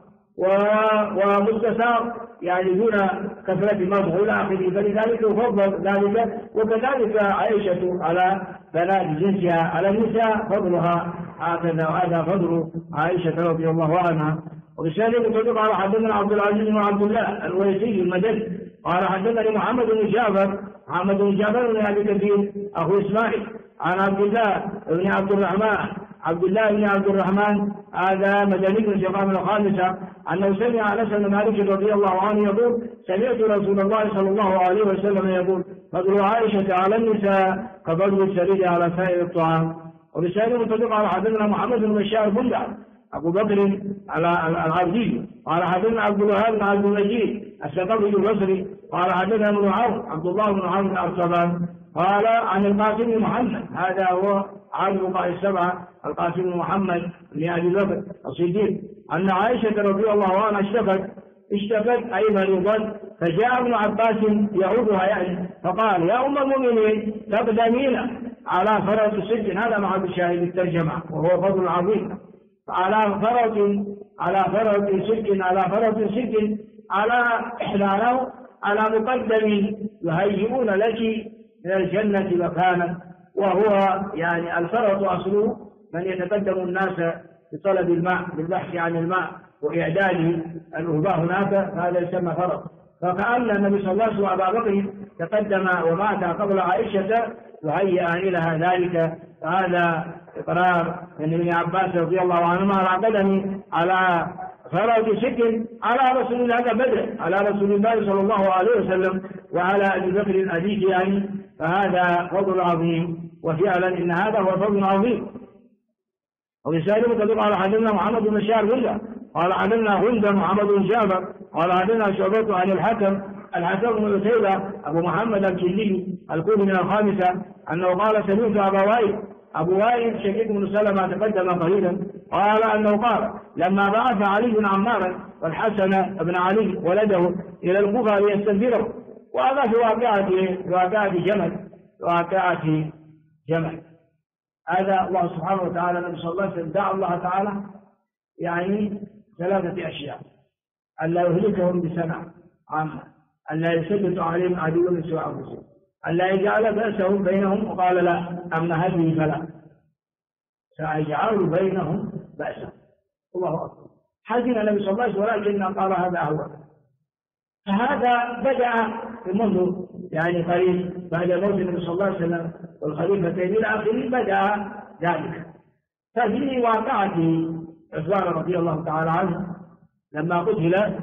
Speaker 1: ومستساغ دون كثرة المضغ إلى آخره، فلذلك يفضل ذلك. وكذلك عائشة على بنات جنسها على النساء فضلها هكذا، وهذا فضل عائشة رضي الله عنها. وبالسالب قال حدثنا عبد العزيز بن عبد الله الويسي المدني قال حدثني محمد بن جعفر بن أبي كثير أخو إسماعيل عن عبد الله بن عبد الرحمن هذا مدني من شقام الخامسة أنه سمع أنس بن مالك رضي الله عنه يقول سمعت رسول الله صلى الله عليه وسلم يقول فضل عائشة على النساء كفضل السريد على سائر الطعام. وبالسالب قال حدثنا محمد بن بشار بندع أبو بكر العبدي قال حدثنا عبد الوهاب بن عبد المجيد الثقفي البصري قال حدثنا ابن عون عبد الله بن عون بن الأرطبان قال عن القاسم بن محمد، هذا هو عالم الفقهاء السبعة القاسم بن محمد بن أبي بكر الصديق، أن عائشة رضي الله عنها اشتكت أي مريضا، فجاء ابن عباس يعودها فقال يا أم المؤمنين تقدمين على فرط السجن، هذا مع بشاهد الترجمة وهو فضل عظيم، على فرط السجن على إحلانه على مقدم يهيئون لك من الجنة مكانا. وهو الفرط أصله من يتقدم الناس بطلب الماء بالبحث عن الماء وإعداد الأهباء هناك، هذا يسمى فرط. فكأن النبي صلى الله عليه وسلم وأبا بكر تقدم ومات قبل عائشة وهيأ لها ذلك. فهذا إقرار من ابن عباس رضي الله عنهما راقدني على فرج شك على رسول الله بدر على رسول الله صلى الله عليه وسلم وعلى أبي بكر أبيه يعني. فهذا فضل عظيم، وفعلا إن هذا هو فضل عظيم. وبسالم كذب قال حدثنا محمد بن بشار غندة قال حدثنا غندة محمد بن جابر قال حدثنا شعبة عن الحكم بن عتيبة أبو محمد الكندي الكوفي من الخامسة أنه قال سمعت أبو وائل شقيق بن سلمة تقدم قليلا قال أنه قال لما بعث علي بن عمار والحسن بن علي ولده إلى الكوفة ليستنفره، وهذا في واقعة جمل. هذا الله سبحانه وتعالى النبي صلى الله عليه وسلم دعا الله تعالى يعني 3 أشياء: ألا يهلكهم بسنة عامة، ألا يسلط عليهم عدو من سوء أنفسهم، ألا يجعل بأسهم بينهم، وقال لا أما هذه فلا سأجعل بينهم بأسهم. الله أكبر. حزن النبي صلى الله عليه وسلم ولكن قال هذا أهوى. فهذا بدأ منذ يعني قريب بعد موت النبي صلى الله عليه وسلم والخليفتين الآخرين بدأ ذلك. ففي واقعة عثمان رضي الله تعالى عنه لما قتل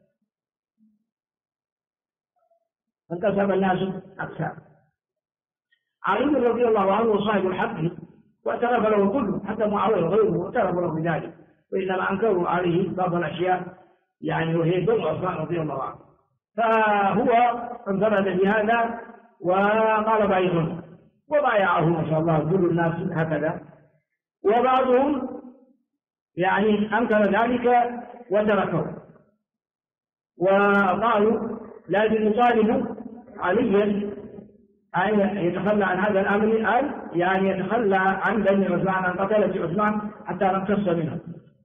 Speaker 1: انقسم الناس أقسام. علي رضي الله عنه صاحب الحق واعترف له كله، حتى معاوية وغيره اعترف له بذلك، وإنما أنكروا عليه بعض الأشياء يعني وهي ضد عثمان رضي الله عنه. فهو انفرد بهذا وقال بايعون، وبايعه ما شاء الله كل الناس هكذا. وبعضهم يعني أنكر ذلك وتركه وقالوا لازم نطالب عليا أن يتخلى عن هذا الأمر، يعني يتخلى عن بني عثمان، عن قتلة عثمان حتى نمتص منه.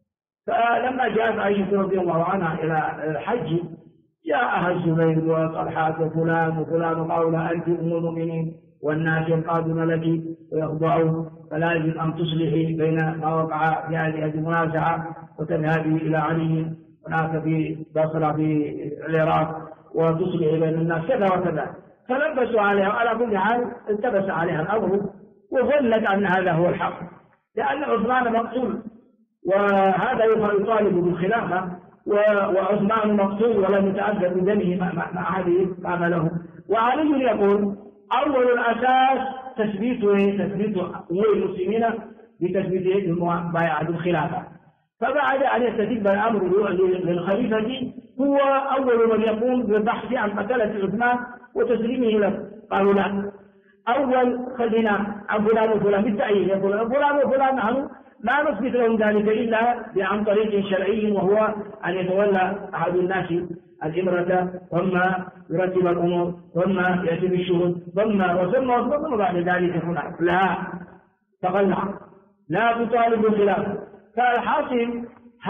Speaker 1: فلما جاءت عائشة رضي الله عنها إلى الحج جاءها الزبير وطلحة وفلان وفلان وقالوا أنت أم المؤمنين والناس ينقادون لك ويخضعون، فلازم أن تصلحي بين ما وقع في هذه المنازعة وتذهبي إلى علي هناك في بصرة في العراق وتصلحي بين الناس كذا وكذا. فلبسوا عليها، على كل حال التبس عليها الأمر وظنت أن هذا هو الحق، لأن عثمان مقتول وهذا يطالب بالخلافة، وعثمان مقتول ولم يتأثر بدمه مع هذه عمله. وعلي يقول أول الأساس تثبيت أمور المسلمين بتثبيتهم بيعة الخلافة. فبعد أن يستتب الأمر للخليفة هو أول من يقوم بالبحث عن قتلة عثمان وتسليمه له. قالوا لا، أول خلينا عن فلان وفلان بالتأييد، يقول فلان وفلان نحن لا نثبت لهم ذلك إلا عن طريق شرعي، وهو أن يتولى أحد الناس الإمرة ثم يرتب الأمور ثم يأتي بالشهود ثم بعد ذلك هنا لا تقلع، لا تطالب بالخلاف. فالحاصل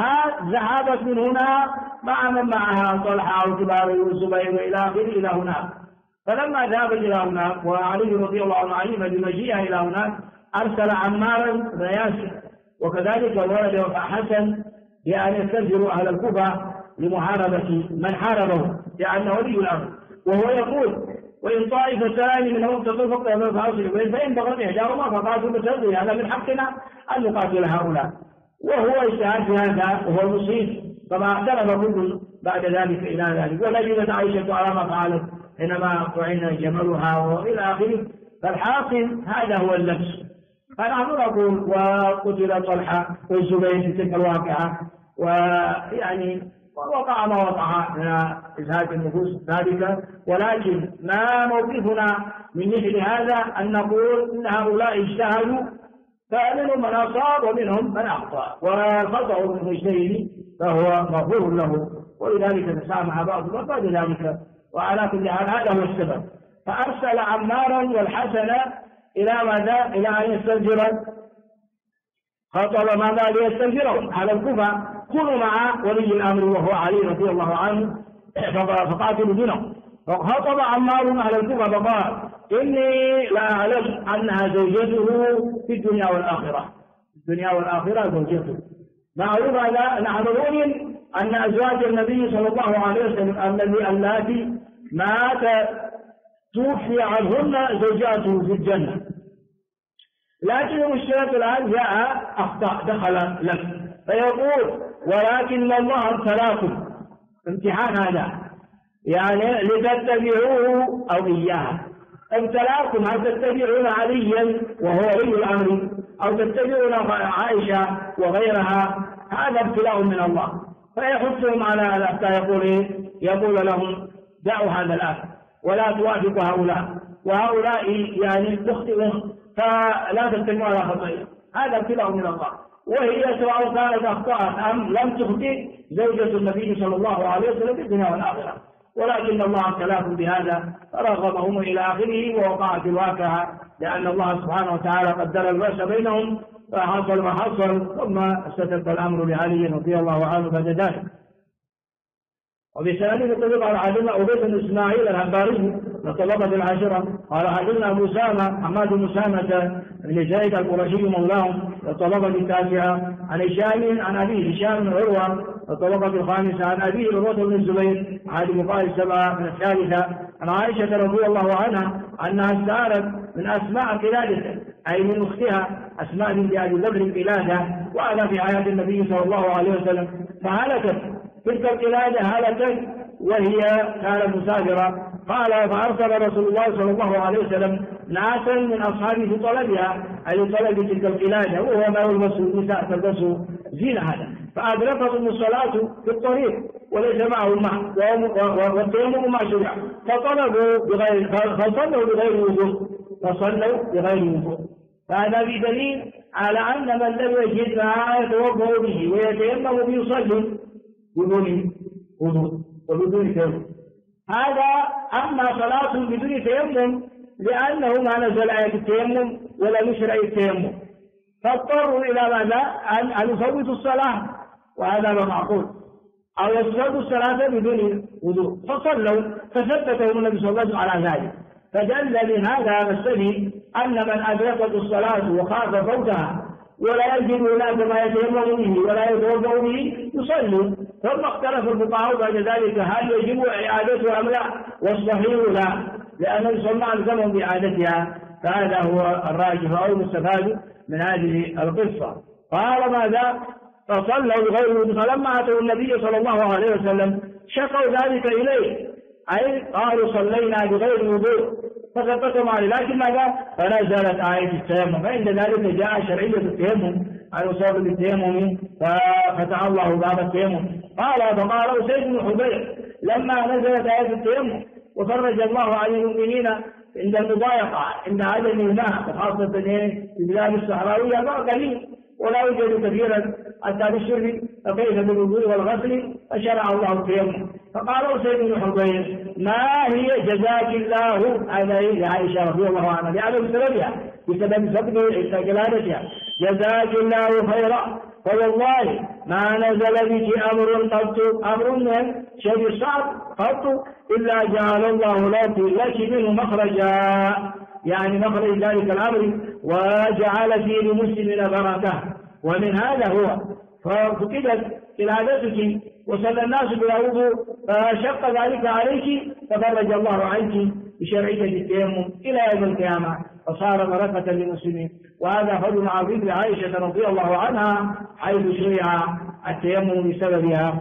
Speaker 1: ذهبت من هنا مع من معها طلحة وكبار والزبير إلى آخره إلى هناك. فلما ذهبت إلى هناك وعلي رضي الله عنه علم بمجيئها إلى هناك أرسل عمارا بن ياسر وكذلك ولد حسن بأن يستنفروا أهل الكوفة لمحاربة من حاربه، لأنه ولي الأمر. وهو يقول وإن طائفتان منهم تطلق فأصلوا، فإن بغت إحداهما فقاتلوا بالتسوية، هذا من حقنا أن نقاتل هؤلاء. وهو اجتهاد في هذا وهو المصيب، فما اعترف كل بعد ذلك إلى ذلك. ولجنت عائشة على ما فعلت حينما طعن جملها وإلى آخره. فالحاصل هذا هو اللبس. فنحن نقول وقتل طلحة والزبير في تلك الواقعة، ويعني وقع ما وقع من إزهاق النفوس ذلك، ولكن ما موقفنا من مثل هذا أن نقول إن هؤلاء اجتهدوا فمنهم من أصاب ومنهم من أخطأ، والخطأ من المجتهد فهو مغفور له، ولذلك تسامح بعضهم بعد ذلك. وعلى كل حال هذا هو السبب. فأرسل عمارا والحسن إلى ماذا؟ إلى أن يستنفر. خطب ماذا ليستنفرهم على الكوفة، كونوا مع ولي الأمر وهو علي رضي الله عنه فقاتلوا دونه. فخطب عمار على الكوفة فقال إني لا أعلم أنها زوجته في الدنيا والآخرة. الدنيا والآخرة زوجته معروف. هذا نحن نؤمن أن أزواج النبي صلى الله عليه وسلم اللاتي مات توفي عنهن زوجاته في الجنة، لكن المشكلة الآن جاء أخطأ دخل لك فيقول ولكن الله ابتلاكم، امتحان هذا يعني لتتبعوه أو إياها، ابتلاكم هل تتبعون عليا وهو ولي الأمر أو تتبعون عائشة وغيرها، هذا ابتلاء من الله. فيحثهم على حتى يقول لهم دعوا هذا الآن ولا توافقوا هؤلاء، وهؤلاء يعني تخطئون فلا تتبعوا على خطئهم، هذا ابتلاء من الله. وهي سواء كانت أخطأت أم لم تخطئ زوجة النبي صلى الله عليه وسلم في الدنيا والآخرة، ولكن الله ابتلاهم بهذا فرغبهم إلى آخره ووقعت الواقعة، لأن الله سبحانه وتعالى قدر البأس بينهم فحصل ما حصل، ثم استتب الأمر لعلي رضي الله عنه بعد ذلك. وبسند يطلق على حدثنا عبيد بن إسماعيل الهباري الطبقة العاشرة قال حدثنا أبو أسامة حماد بن أسامة بن زيد القرشي مولاهم الطبقة التاسعة عن هشام عن أبيه هشام بن عروة الطبقة الخامسة عن أبيه عروة بن الزبير عاد مقال السبعة من الثالثة عن عائشة رضي الله عنها أنها استعارت من أسماء قلادة أي من أختها أسماء بنت أبي بكر قلادة، وهذا في حياة النبي صلى الله عليه وسلم، فهلكت تلك القلادة هلكت وهي كانت مسافرة. قال فأرسل رسول الله صلى الله عليه وسلم ناسا من أصحابه في طلبها أي طلب تلك القلادة، وهو ما يلبس النساء تلبس زين هذا، فأدركتهم الصلاة في الطريق وليس معهم والتيمم ما شرع فصلوا بغير وضوء. فهذا بدليل على أن من لم يجد ما يتوضأ به ويتيمم به يصلي بدون وضوء وبدون تيمم. هذا أما صلاة بدون تيمم لأنه ما نزل آية التيمم ولا يشرع التيمم، فاضطروا إلى ماذا؟ أن يفوتوا الصلاة، وهذا ما معقول، أو يصلوا الصلاة بدون وضوء، فصلوا فثبتهم النبي صلى الله عليه وسلم على ذلك. فدل من هذا نستفيد أن من أدركت الصلاة وخاف فوتها ولا يجد هناك ما يتيمم به ولا يتوضأ به يصلي. ثم اختلف الفقهاء بعد ذلك هل يجب إعادتها أم لا، والصحيح لا، لأن النبي صلى الله عليه وسلم بإعادتها، فهذا هو الراجح أو المستفاد من هذه القصة. قال ماذا؟ فصلوا بغير وضوء، فلما أتوا النبي صلى الله عليه وسلم شكوا ذلك إليه، أي قالوا صلينا بغير وضوء فثبتهم عليه، لكن ماذا؟ فنزلت آية التيمم، فعند ذلك جاء شرعية التيمم أن يصاب بالتيمم ففتح الله باب التيمم. فقال أسيد بن حضير لما نزلت آية التيمم وفرج الله عن المؤمنين عند المضايقة عند عدم الماء، وخاصة في البلاد الصحراوية ماء قليل ولا يوجد كثيرا حتى بالشرب، فكيف بالوضوء والغسل؟ فشرع الله التيمم. فقال أسيد بن حضير ما هي جزاك الله، هذا لعائشة رضي الله عنها لأنه بسبب فقد استقلالتها، جزاك الله خيرا، فوالله ما نزل بك أمر من شيء صعب قط إلا جعل الله لك منه مخرجا، يعني مخرج ذلك الأمر، وجعل فيه لمسلمين بركة. ومن هذا هو ففقدت قلادتك وصلى الناس بلا وضوء فشق ذلك عليك ففرج الله عنك بشرعية التيمم إلى يوم القيامة، فصار بركة للمسلمين. وهذا فضل عظيم لعائشة رضي الله عنها حيث شرع التيمم بسببها.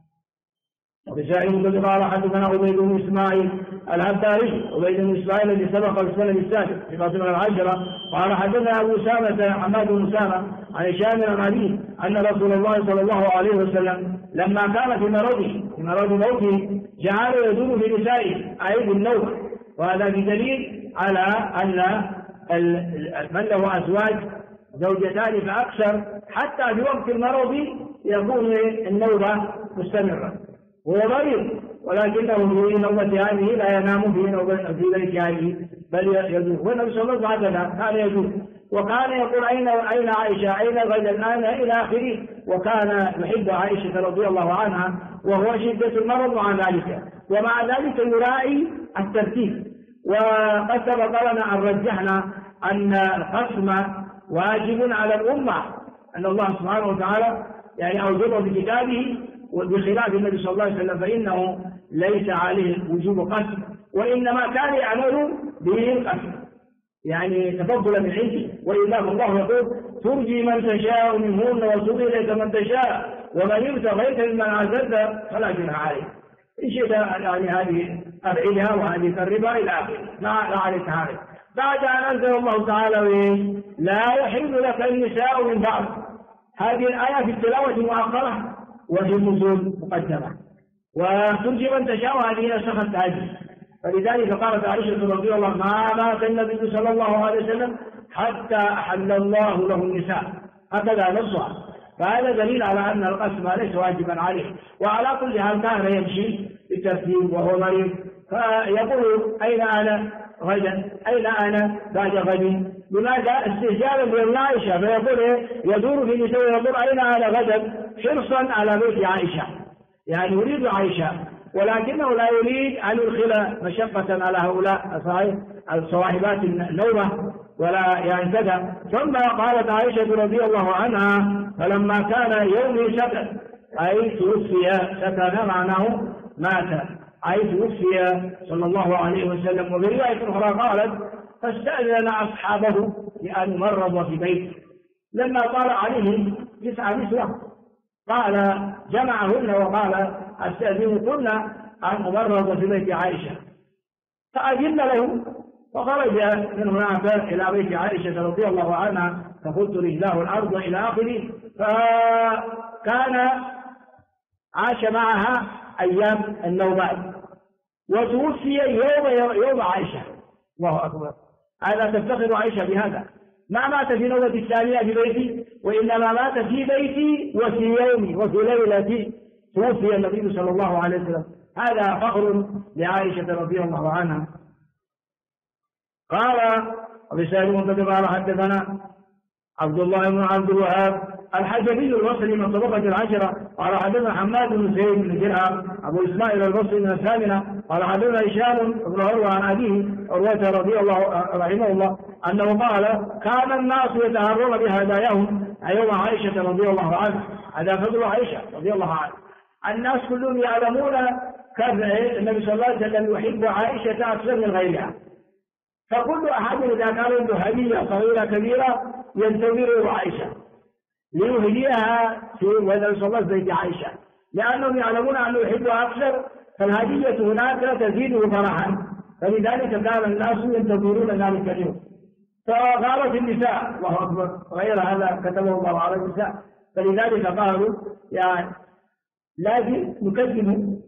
Speaker 1: وبسائل الذي قال حدثنا عبيد بن إسماعيل الهباري، عبيد بن إسماعيل الذي سبق السنة السادس في فاطمة العشرة قال حدثنا أبو أسامة حماد بن أسامة عن هشام بن أبيه أن رسول الله صلى الله عليه وسلم لما كان في مرض موته جعل يدور في نسائه أي بالنوم، وهذا بدليل على أن من له أزواج زوجتان فأكثر حتى في وقت المرض يكون النوبة مستمرة، هو مريض ولكنه في نوبة هذه لا ينام في بيت هذه بل يدور، والنبي صلى الله عليه وسلم كان يدور وكان يقول أين عائشة أين غدا الآن إلى آخره، وكان يحب عائشة رضي الله عنها وهو شدة المرض مع ذلك، ومع ذلك يراعي الترتيب. وقد سبق لنا أن رجحنا أن القسم واجب على الأمة، أن الله سبحانه وتعالى يعني أوجبه بكتابه بخلاف النبي صلى الله عليه وسلم فإنه ليس عليه وجوب قسم، وإنما كان يعمل به القسم يعني تفضلا من عنده. وإلا الله يقول ترجي من تشاء منهن وتؤوي إليك من تشاء ومن يبتغيك ممن عزلت فلا جناح عليه إن شئت يعني هذه أفعلها وهذه الربا إلى آخره لا عليك هذا. بعد أن أنزل الله تعالى لا يحل لك النساء من بعد، هذه الآية في التلاوة مؤخرة وفي النزول مقدمة. وترجي من تشاء هذه نسخت هذه، فلذلك قالت عائشة رضي الله عنها ما مات النبي صلى الله عليه وسلم حتى أحل الله له النساء، هكذا نصها. فهذا دليل على أن القسم ليس واجبا عليه. وعلى كل حال كان يمشي بالترتيب وهو مريض، فيقول أين أنا غدا، أين أنا بعد غد، لماذا استهجانا من عائشة، فيقول يدور في نساء ويقول أين أنا غدا حرصا على بيت عائشة، يعني يريد عائشة ولكنه لا يريد أن يدخل مشقة على هؤلاء الصواحبات النوبة ولا يعني كذا. ثم قالت عائشة رضي الله عنها فلما كان يوم سكن أي توفي، سكن معناه مات، أي توفي صلى الله عليه وسلم. وفي رواية أخرى قالت فاستأذن أصحابه لأن مرض في بيته، لما طال عليهم 9 نسوة قال جمعهن وقال استأذنكن أن أمرض في بيت عائشة، فأذن له فخرج من هناك إلى بيت عائشة رضي الله عنها فقلت رجلاه الأرض إلى آخره. فكان عاش معها أيام النوبات وتوفي يوم عائشة. الله أكبر، هذا تفتخر عائشة بهذا، ما مات في نوبة الثانية في بيتي وإنما مات في بيتي وفي يومي وفي ليلتي توفي النبي صلى الله عليه وسلم. هذا فخر لعائشة رضي الله عنها. قال وبسائر منتدب قال حدثنا عبد الله بن عبد الوهاب الحجبي البصري من طبقة العشرة قال حدثنا حماد بن زيد بن درهم أبو إسماعيل البصري من الثامنة قال حدثنا هشام بن عروة عن أبيه عروة رضي الله رحمه الله أنه قال كان الناس يتهرون بهداياهم يوم عائشة رضي الله عنها. هذا فضل عائشة رضي الله عنها. الناس كلهم يعلمون كيف النبي صلى الله عليه وسلم يحب عائشة أكثر من غيرها، فكل أحد إذا كان عنده هدية صغيرة كبيرة ينتظر عائشة ليهديها في النبي صلى الله عليه وسلم بيت عائشة، لأنهم يعلمون أنه يحبها أكثر، فالهدية هناك تزيده فرحا، فلذلك كان الناس ينتظرون ذلك اليوم. فقالت النساء الله أكبر، غير هذا كتبه الله على النساء، فلذلك قالوا يعني لازم نكلم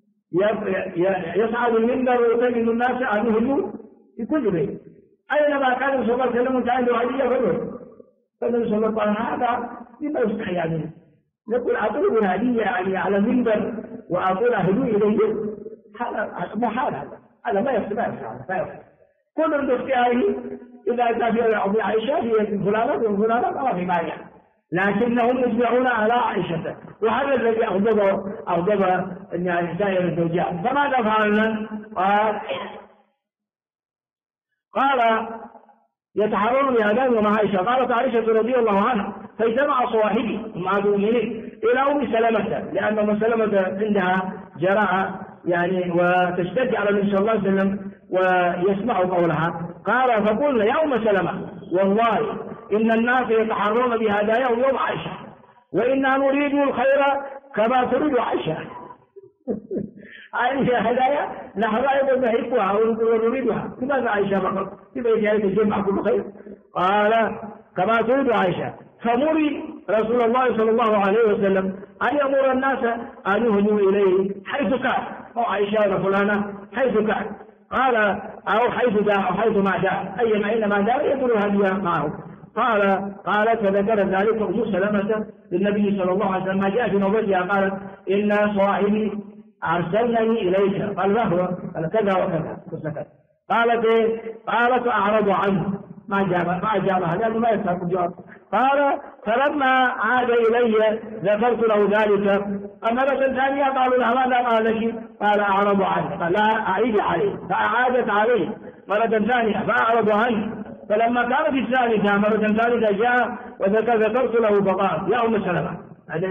Speaker 1: يصعد المنبر ويكلم الناس أن يهدوا في كل بيت، أينما كان صلى الله عليه وسلم عنده هدية فالنبي صلى الله عليه وسلم هذا لما يستحي عليه، نقول أطلب الهدية يعني على المنبر وأقول أهدوا إليه، هذا محال، هذا ما يفعل كل باختياره. إذا كان في عائشة هي فلانة وفلانة ما في مانع، لكنهم يجمعون على عائشة، وهذا الذي أغضب يعني سائر الزوجات. فماذا فعلنا؟ قال يتحرون بهدايا مع عائشة. قالت عائشة رضي الله عنها فاجتمع صواحبي مع المؤمنين إلى أم سلمة، لأن أم سلمة عندها جراعة يعني وتشتكي على النبي صلى الله عليه وسلم ويسمع قولها. قال فقلنا يا أم سلمة والله إن الناس يتحرون بهداياهم يوم عائشة وإنا نريد الخير كما تريد عائشة. عائشة هدايا نحن أيضا نحبها ونريدها، لماذا عائشة فقط؟ كيف يتجمع كل خير؟ قال كما تريد عائشة. فمري رسول الله صلى الله عليه وسلم أن يأمر الناس أن يهدوا إليه حيث كان، أو عائشة فلانة حيث كان، قال أو حيث داء أو حيث ما داء، أينما داء يدل الهدي معه. قالت فذكر ذلك أم سلمة للنبي صلى الله عليه وسلم ما جاء في نوبتها، قالت إن صاحبي أرسلني إليك، قال ما هو؟ قال كذا وكذا وسكت. قالت أعرض عنه، ما أجابها لأنه ما يستحق الجواب. قال فلما عاد إلي ذكرت له ذلك، مرة ثانية قالوا لها ماذا قال لك؟ قال أعرض عنه، قال لا أعيد عليه، فأعادت عليه مرة ثانية فأعرض عنه. فلما كان في الثالثة مرة ثالثة جاء وذكرت له فقال يا أم سلمة، هذا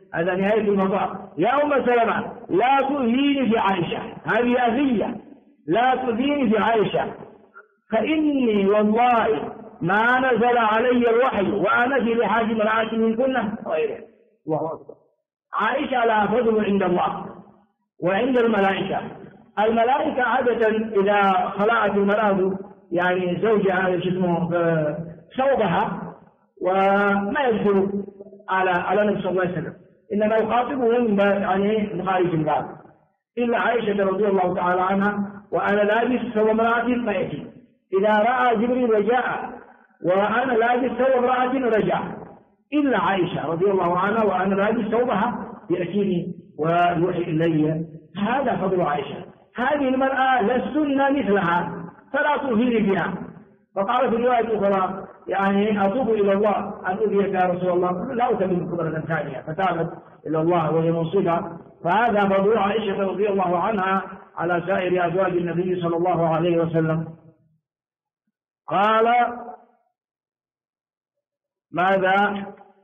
Speaker 1: هذا نهاية المطاف. يا أم سلمة لا تؤذيني في عائشة، هذه أذية، لا تؤذيني في عائشة فإني والله ما نزل علي الوحي وأنا في لحاج امرأة منكن غيره. الله أكبر. عائشة لها فضل عند الله وعند الملائكة. الملائكة عادة إذا خلعت المرأة يعني زوجها اسمه ثوبها وما يدخل على النبي صلى الله عليه وسلم، إنما يخاطبهم يعني من خارج الباب، إلا عائشة رضي الله تعالى عنها وأنا لابس ثوب امرأة ما يأتي. إذا رأى جبريل رجاء وأنا لابس ثوب امرأة رجع، إلا عائشة رضي الله عنها وأنا لابس ثوبها يأتيني ويوحي إلي. هذا فضل عائشة. هذه المرأة لستن مثلها فلا تؤذيني بها. فقال في الرواية الأخرى يعني أتوب إلى الله أن أؤذيك يا رسول الله، لا أتمم كبرة ثانية، فتابت إلى الله وهي منصبة. فهذا فضل عائشة رضي الله عنها على سائر أزواج النبي صلى الله عليه وسلم. قال ماذا؟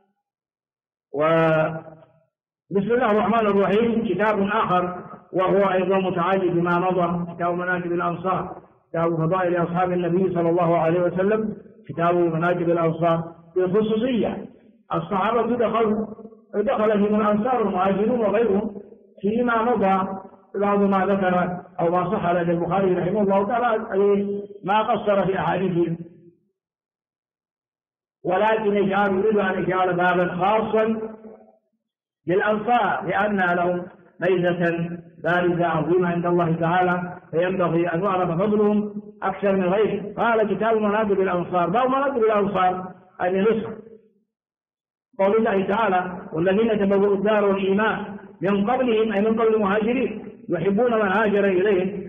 Speaker 1: بسم الله الرحمن الرحيم. كتاب آخر وهو أيضا متعلق بما مضى، كتاب مناكب الأنصار، كتاب فضائل أصحاب النبي صلى الله عليه وسلم، كتاب مناكب الأنصار بالخصوصية. الصحابة دخل فيهم الأنصار المهاجرون وغيرهم فيما مضى. بعض ما ذكر أو ما صح لدى البخاري رحمه الله تعالى ما قصر في أحاديثهم، ولكن يريد أن يجعل بابا خاصا للأنصار لأن لهم ميزة بارزة عظيمة عند الله تعالى، فينبغي أن يعرف فضلهم أكثر من غيره. قال كتاب مناكب الأنصار. باب مناكب الأنصار أي نصر قول الله تعالى والذين تبوؤوا الدار والإيمان من قبلهم أي من قبل المهاجرين يحبون من هاجر إليهم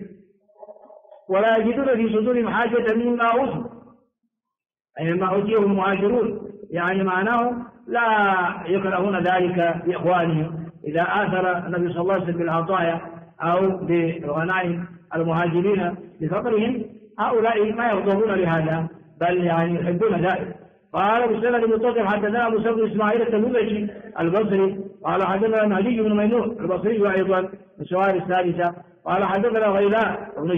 Speaker 1: ولا يجدون في صدورهم حاجة مما أوتوا أي مما أوتيهم المهاجرون، يعني معناه لا يكرهون ذلك لإخوانهم. إذا آثر النبي صلى الله عليه وسلم بالعطايا أو بالغنائم المهاجرين لفقرهم هؤلاء ما يغضبون لهذا بل يعني يحبون ذلك. قال بالسند المتصل حدثنا موسى بن إسماعيل التبوذكي البصري قال حدثنا مهدي بن ميمون البصري أيضا من سوار الثالثة قال حدثنا غيلان بن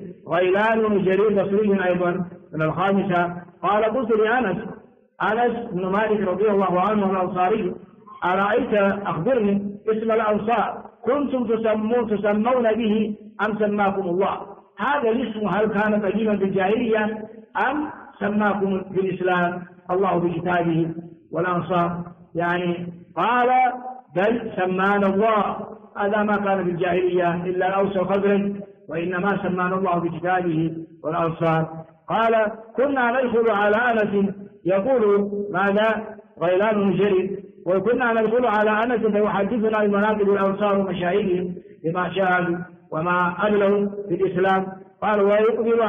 Speaker 1: جرير بصري أيضا من الخامسة قال قلت لأنس بن مالك رضي الله عنه الأنصاري أرأيت أخبرني اسم الأنصار كنتم تسمون به أم سماكم الله؟ هذا الاسم هل كان قديما بالجاهلية أم سماكم في الإسلام الله بكتابه والأنصار؟ يعني قال بل سمانا الله، هذا ما كان في الجاهلية إلا الأوس والخزرج، وإنما سمانا الله بكتابه والأنصار. قال كنا ندخل على أنس يقول ماذا؟ غيلان بن جرير وكنا ندخل على أنس فيحدثنا بمناقب الأنصار ومشاهدهم بما شاهدوا وما قبلوا في الإسلام. قال ويقبل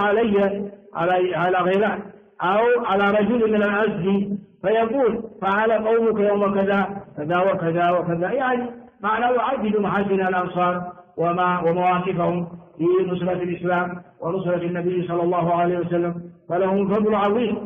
Speaker 1: على غيلان أو على رجل من الأزدي فيقول فعل قومك يوم كذا كذا وكذا وكذا، يعني معناه يعدد محاسن الأنصار ومواقفهم في نصرة الإسلام ونصرة النبي صلى الله عليه وسلم، فلهم فضل عظيم.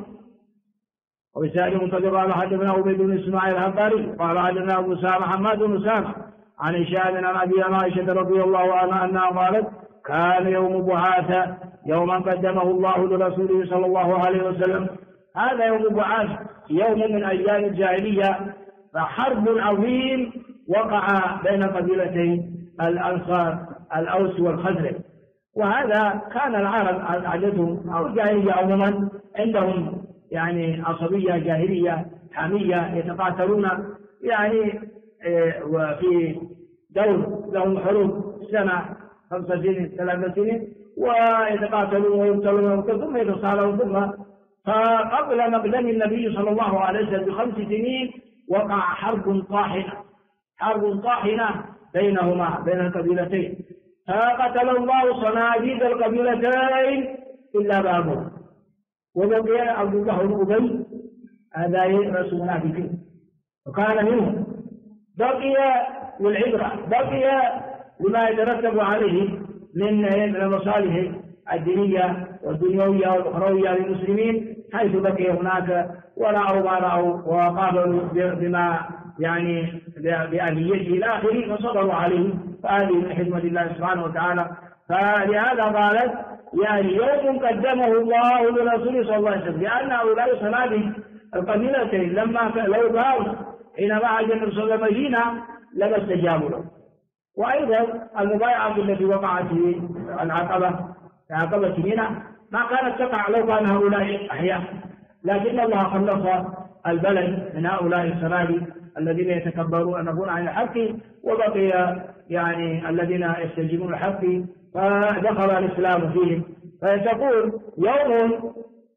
Speaker 1: وبسائل منتظر قال حدثنا عبيد بن اسماعيل الهباري قال حدثنا ابو اسامه حماد بن اسامه عن هشام عن ابي عائشه رضي الله عنها انها قالت كان يوم بعاث يوما قدمه الله لرسوله صلى الله عليه وسلم. هذا يوم بعاث يوم من ايام الجاهليه، فحرب عظيم وقع بين قبيلتين الانصار الاوس والخزرج، وهذا كان العرب عادتهم او الجاهليه عموما عندهم يعني عصبية جاهلية حامية يتقاتلون يعني وفي دور لهم حروب سنة 5 سنين 3 سنين ويتقاتلون ويقتلون ثم يتصالحون ثم. فقبل مقدم النبي صلى الله عليه وسلم ب5 سنين وقع حرب طاحنة بينهما بين القبيلتين، فقتل الله صناديد القبيلتين إلا بابهم، وبقي عبد الله بن أبي هذا رأس المنافقين وكان منهم، بقي للعبرة، بقي لما يترتب عليه من المصالح الدينية والدنيوية والأخروية للمسلمين، حيث بقي هناك ورأوا ما رأوا وقابلوا بما يعني بأهليته إلى آخره فصبروا عليه، فهذه من حكمة الله سبحانه وتعالى. فلهذا قالت يعني يوم قدمه الله لرسوله صلى الله عليه وسلم، لأن هؤلاء صناديق القبيلتين لما لو قالوا حينما عاد النبي صلى الله عليه وسلم مدينة لما استجابوا له. وأيضا المبايعة التي وقعت في عقبة منى ما كانت تقع لو كان هؤلاء أحياء، لكن الله خلص البلد من هؤلاء الصناديق الذين يتكبرون عن الحق، وبقي يعني الذين يستجيبون الحق فدخل الإسلام فيهم. فتقول يوم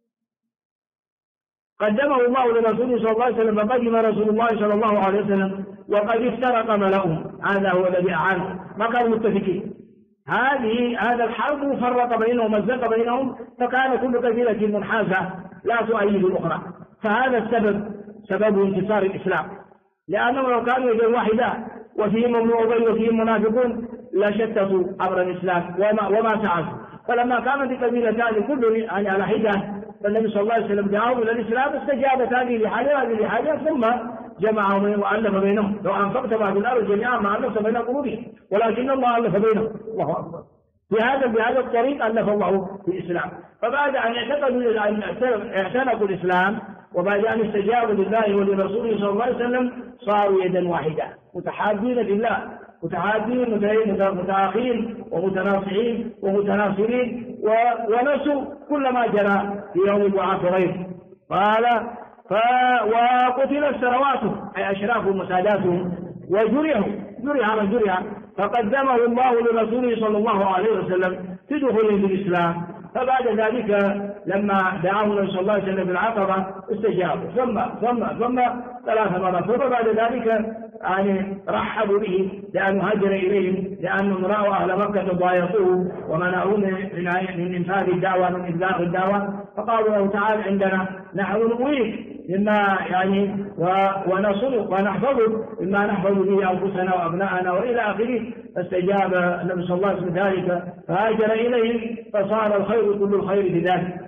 Speaker 1: قدمه الله لرسوله صلى الله عليه وسلم فقدم رسول الله صلى الله عليه وسلم وقد افترق ملأهم، هذا هو الذي أعانه، ما كانوا متفقين. هذا الحرب فرق بينهم مزق بينهم، فكان كل قبيلة منحازة لا تؤيد الأخرى. فهذا سبب انتصار الإسلام، لأنهم لو كانوا يدا واحدة وفيهم ابن أبي وفيهم منافقون لشتتوا أمر الإسلام وما سعدوا. فلما كانت القبيلتان كل على حدة فالنبي صلى الله عليه وسلم دعاهم إلى الإسلام، استجابت هذه لحالها هذه لحالها، ثم جمعهم وألف بينهم. لو أنفقت ما في الأرض جميعا ما ألفت بين قلوبهم ولكن الله ألف بينهم. الله أكبر. بهذا الطريق ألف الله في الإسلام. فبعد أن اعتنقوا الإسلام وبعد أن استجابوا لله ولرسوله صلى الله عليه وسلم صاروا يدا واحدة متحابين لله، متحابين متآخين ومتناصحين ومتناصرين، ونسوا كل ما جرى في يوم بعاث غيره. قال وقتلت ثرواتهم أي أشرافهم وساداتهم جرح من جرح، فقدمه الله لرسوله صلى الله عليه وسلم في دخوله في الإسلام. فبعد ذلك لما دعاهم النبي صلى الله عليه وسلم بالعقبة استجابوا ثم 3 مرات، ثم بعد ذلك يعني رحبوا به لأنه هاجر إليهم، لأنهم رأوا أهل مكة ضايقوه ومنعوه من إنفاذ الدعوة من إبلاغ الدعوة، فقالوا له تعال عندنا نحن نؤويك مما يعني ونصلك ونحفظك مما نحفظ به أنفسنا وأبناءنا وإلى آخره. فاستجاب النبي صلى الله عليه وسلم ذلك فهاجر إليهم، فصار الخير كل الخير في ذلك.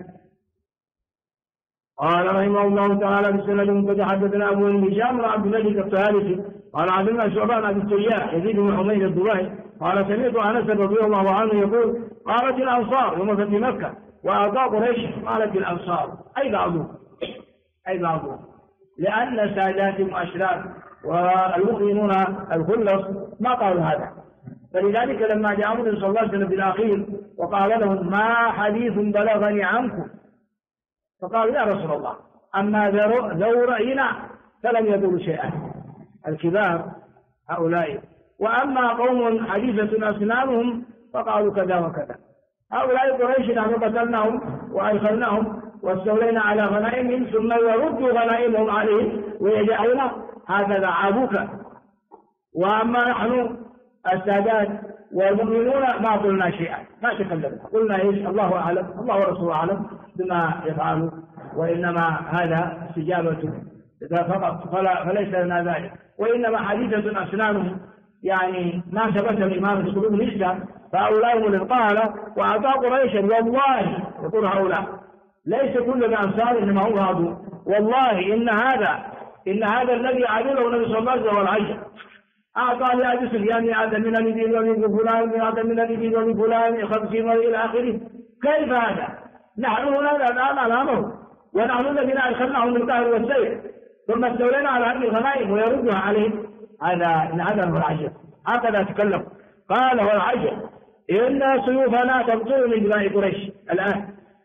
Speaker 1: قال رحمه الله تعالى بسند قد حدثنا أبو هشام وعبد الملك الطيالسي قال عبدنا شعبان أبي السياح يزيد بن حميد الضباعي قال سمعت أنس رضي الله عنه يقول قالت الأنصار يوم فتح مكة وأعطى قريش، قالت الأنصار أي بعضهم لأن ساداتهم أشراف والمؤمنون الخلص ما قالوا هذا. فلذلك لما جاء النبي صلى الله عليه وسلم بالأخير وقال لهم ما حديث بلغني عنكم، فقالوا يا رسول الله أما ذو رأينا فلم يقولوا شيئا الكبار هؤلاء، وأما قوم حديثة أسنانهم فقالوا كذا وكذا. هؤلاء قريش نحن قتلناهم وأدخلناهم واستولينا على غنائمهم ثم يردوا غنائمهم عليهم ويجعلون هكذا عابوك. وأما نحن السادات والمؤمنون ما قلنا شيئا، ما تكلمنا، قلنا ايش؟ الله أعلم، الله ورسوله أعلم بما يفعلوا، وإنما هذا استجابة فقط فليس لنا ذلك. وإنما حديثة أسنانهم يعني ما ثبت الإمام في قلوب الإسلام، فهؤلاء هم الذين قال وأعطى قريشا والله يقول هؤلاء ليس كل الأنصار إنما هم هادوا، والله إن هذا الذي عدله النبي صلى الله عليه وسلم والعجل أعطى لأبي سفيان هذا من الدين ومن فلان هذا من الدين ومن فلان 50 إلى آخره. كيف هذا؟ نحن هنا الآن أمامه ونحن الذين أدخلناهم بالقهر والسيف ثم استولينا على هذه الغنائم ويردها عليهم. هذا هو العجب، هكذا تكلم. قال هو العجب إن سيوفنا تبطل من دماء قريش الآن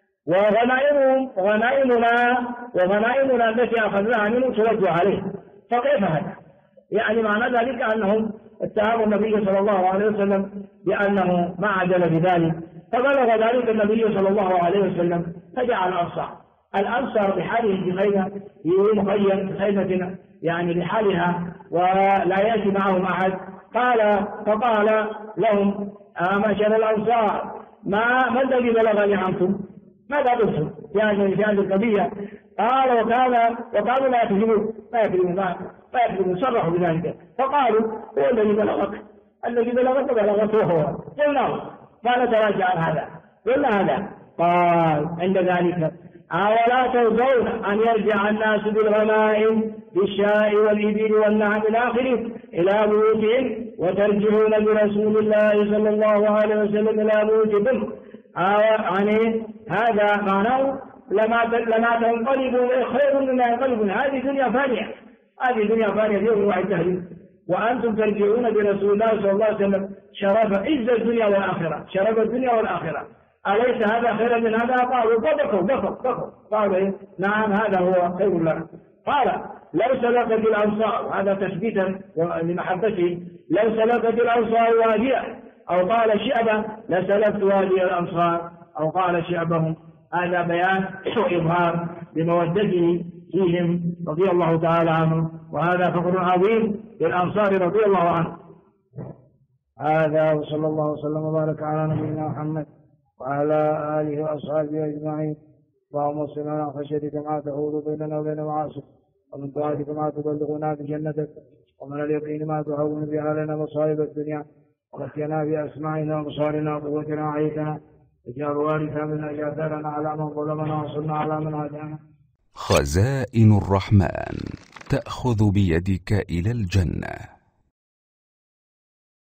Speaker 1: وغنائمنا التي أخذناها منهم ترد عليه. فكيف هذا؟ يعني معنى ذلك أنهم اتهموا النبي صلى الله عليه وسلم بأنه ما عدل بذلك، فبلغ ذلك النبي صلى الله عليه وسلم فجعل الأنصار بحاله بخيمة مخيم بخيمة يعني بحالها ولا يأتي معهم أحد. فقال لهم معشر الأنصار ما الذي بلغني عنكم؟ ماذا قلتم يعني في هذه القضية؟ قال وكانوا لا يكذبون صرحوا بذلك. فقالوا هو الذي بلغته هو. قلنا ما نتراجع عن هذا، قلنا هذا. قال عند ذلك أولا ترضون أن يرجع الناس بالغنائم بالشاء والإبل والنعم إلى آخره إلى بيوتهم وترجعون برسول الله صلى الله عليه وسلم إلى بيوتكم؟ يعني هذا معناه لما تنقلبوا خير مما ينقلبون. هذه دنيا فانية، هذه دنيا فانية في يوم واحد تهلك، وأنتم ترجعون برسول الله صلى الله عليه وسلم شرف عز الدنيا والآخرة، شرف الدنيا والآخرة. أليس هذا خير من هذا؟ قالوا بكوا. قالوا نعم هذا هو خير لنا. قال لو سلكت الأنصار، هذا تثبيتا لمحبته، لو سلكت الأنصار واديا، أو قال شعبا لسلكت وادي الأنصار، أو قال شعبهم. هذا بيان وإظهار لمودته فيهم رضي الله تعالى عنهم، وهذا فخر عظيم للأنصار رضي الله عنهم. هذا وصلى الله وسلم وبارك على نبينا محمد وعلى آله وأصحابه أجمعين. اللهم صل على خشيتك ما تحول بيننا وبين معاصيك، ومن طاعتك ما تبلغنا بجنتك، ومن اليقين ما تهون به علينا مصائب الدنيا، ومتعنا بأسماعنا وأبصارنا وقوتنا وحياتنا، اجعل وارثا منا، اجعل ثارنا على من ظلمنا وانصرنا على من عادانا.
Speaker 2: خزائن الرحمن تأخذ بيدك إلى الجنة.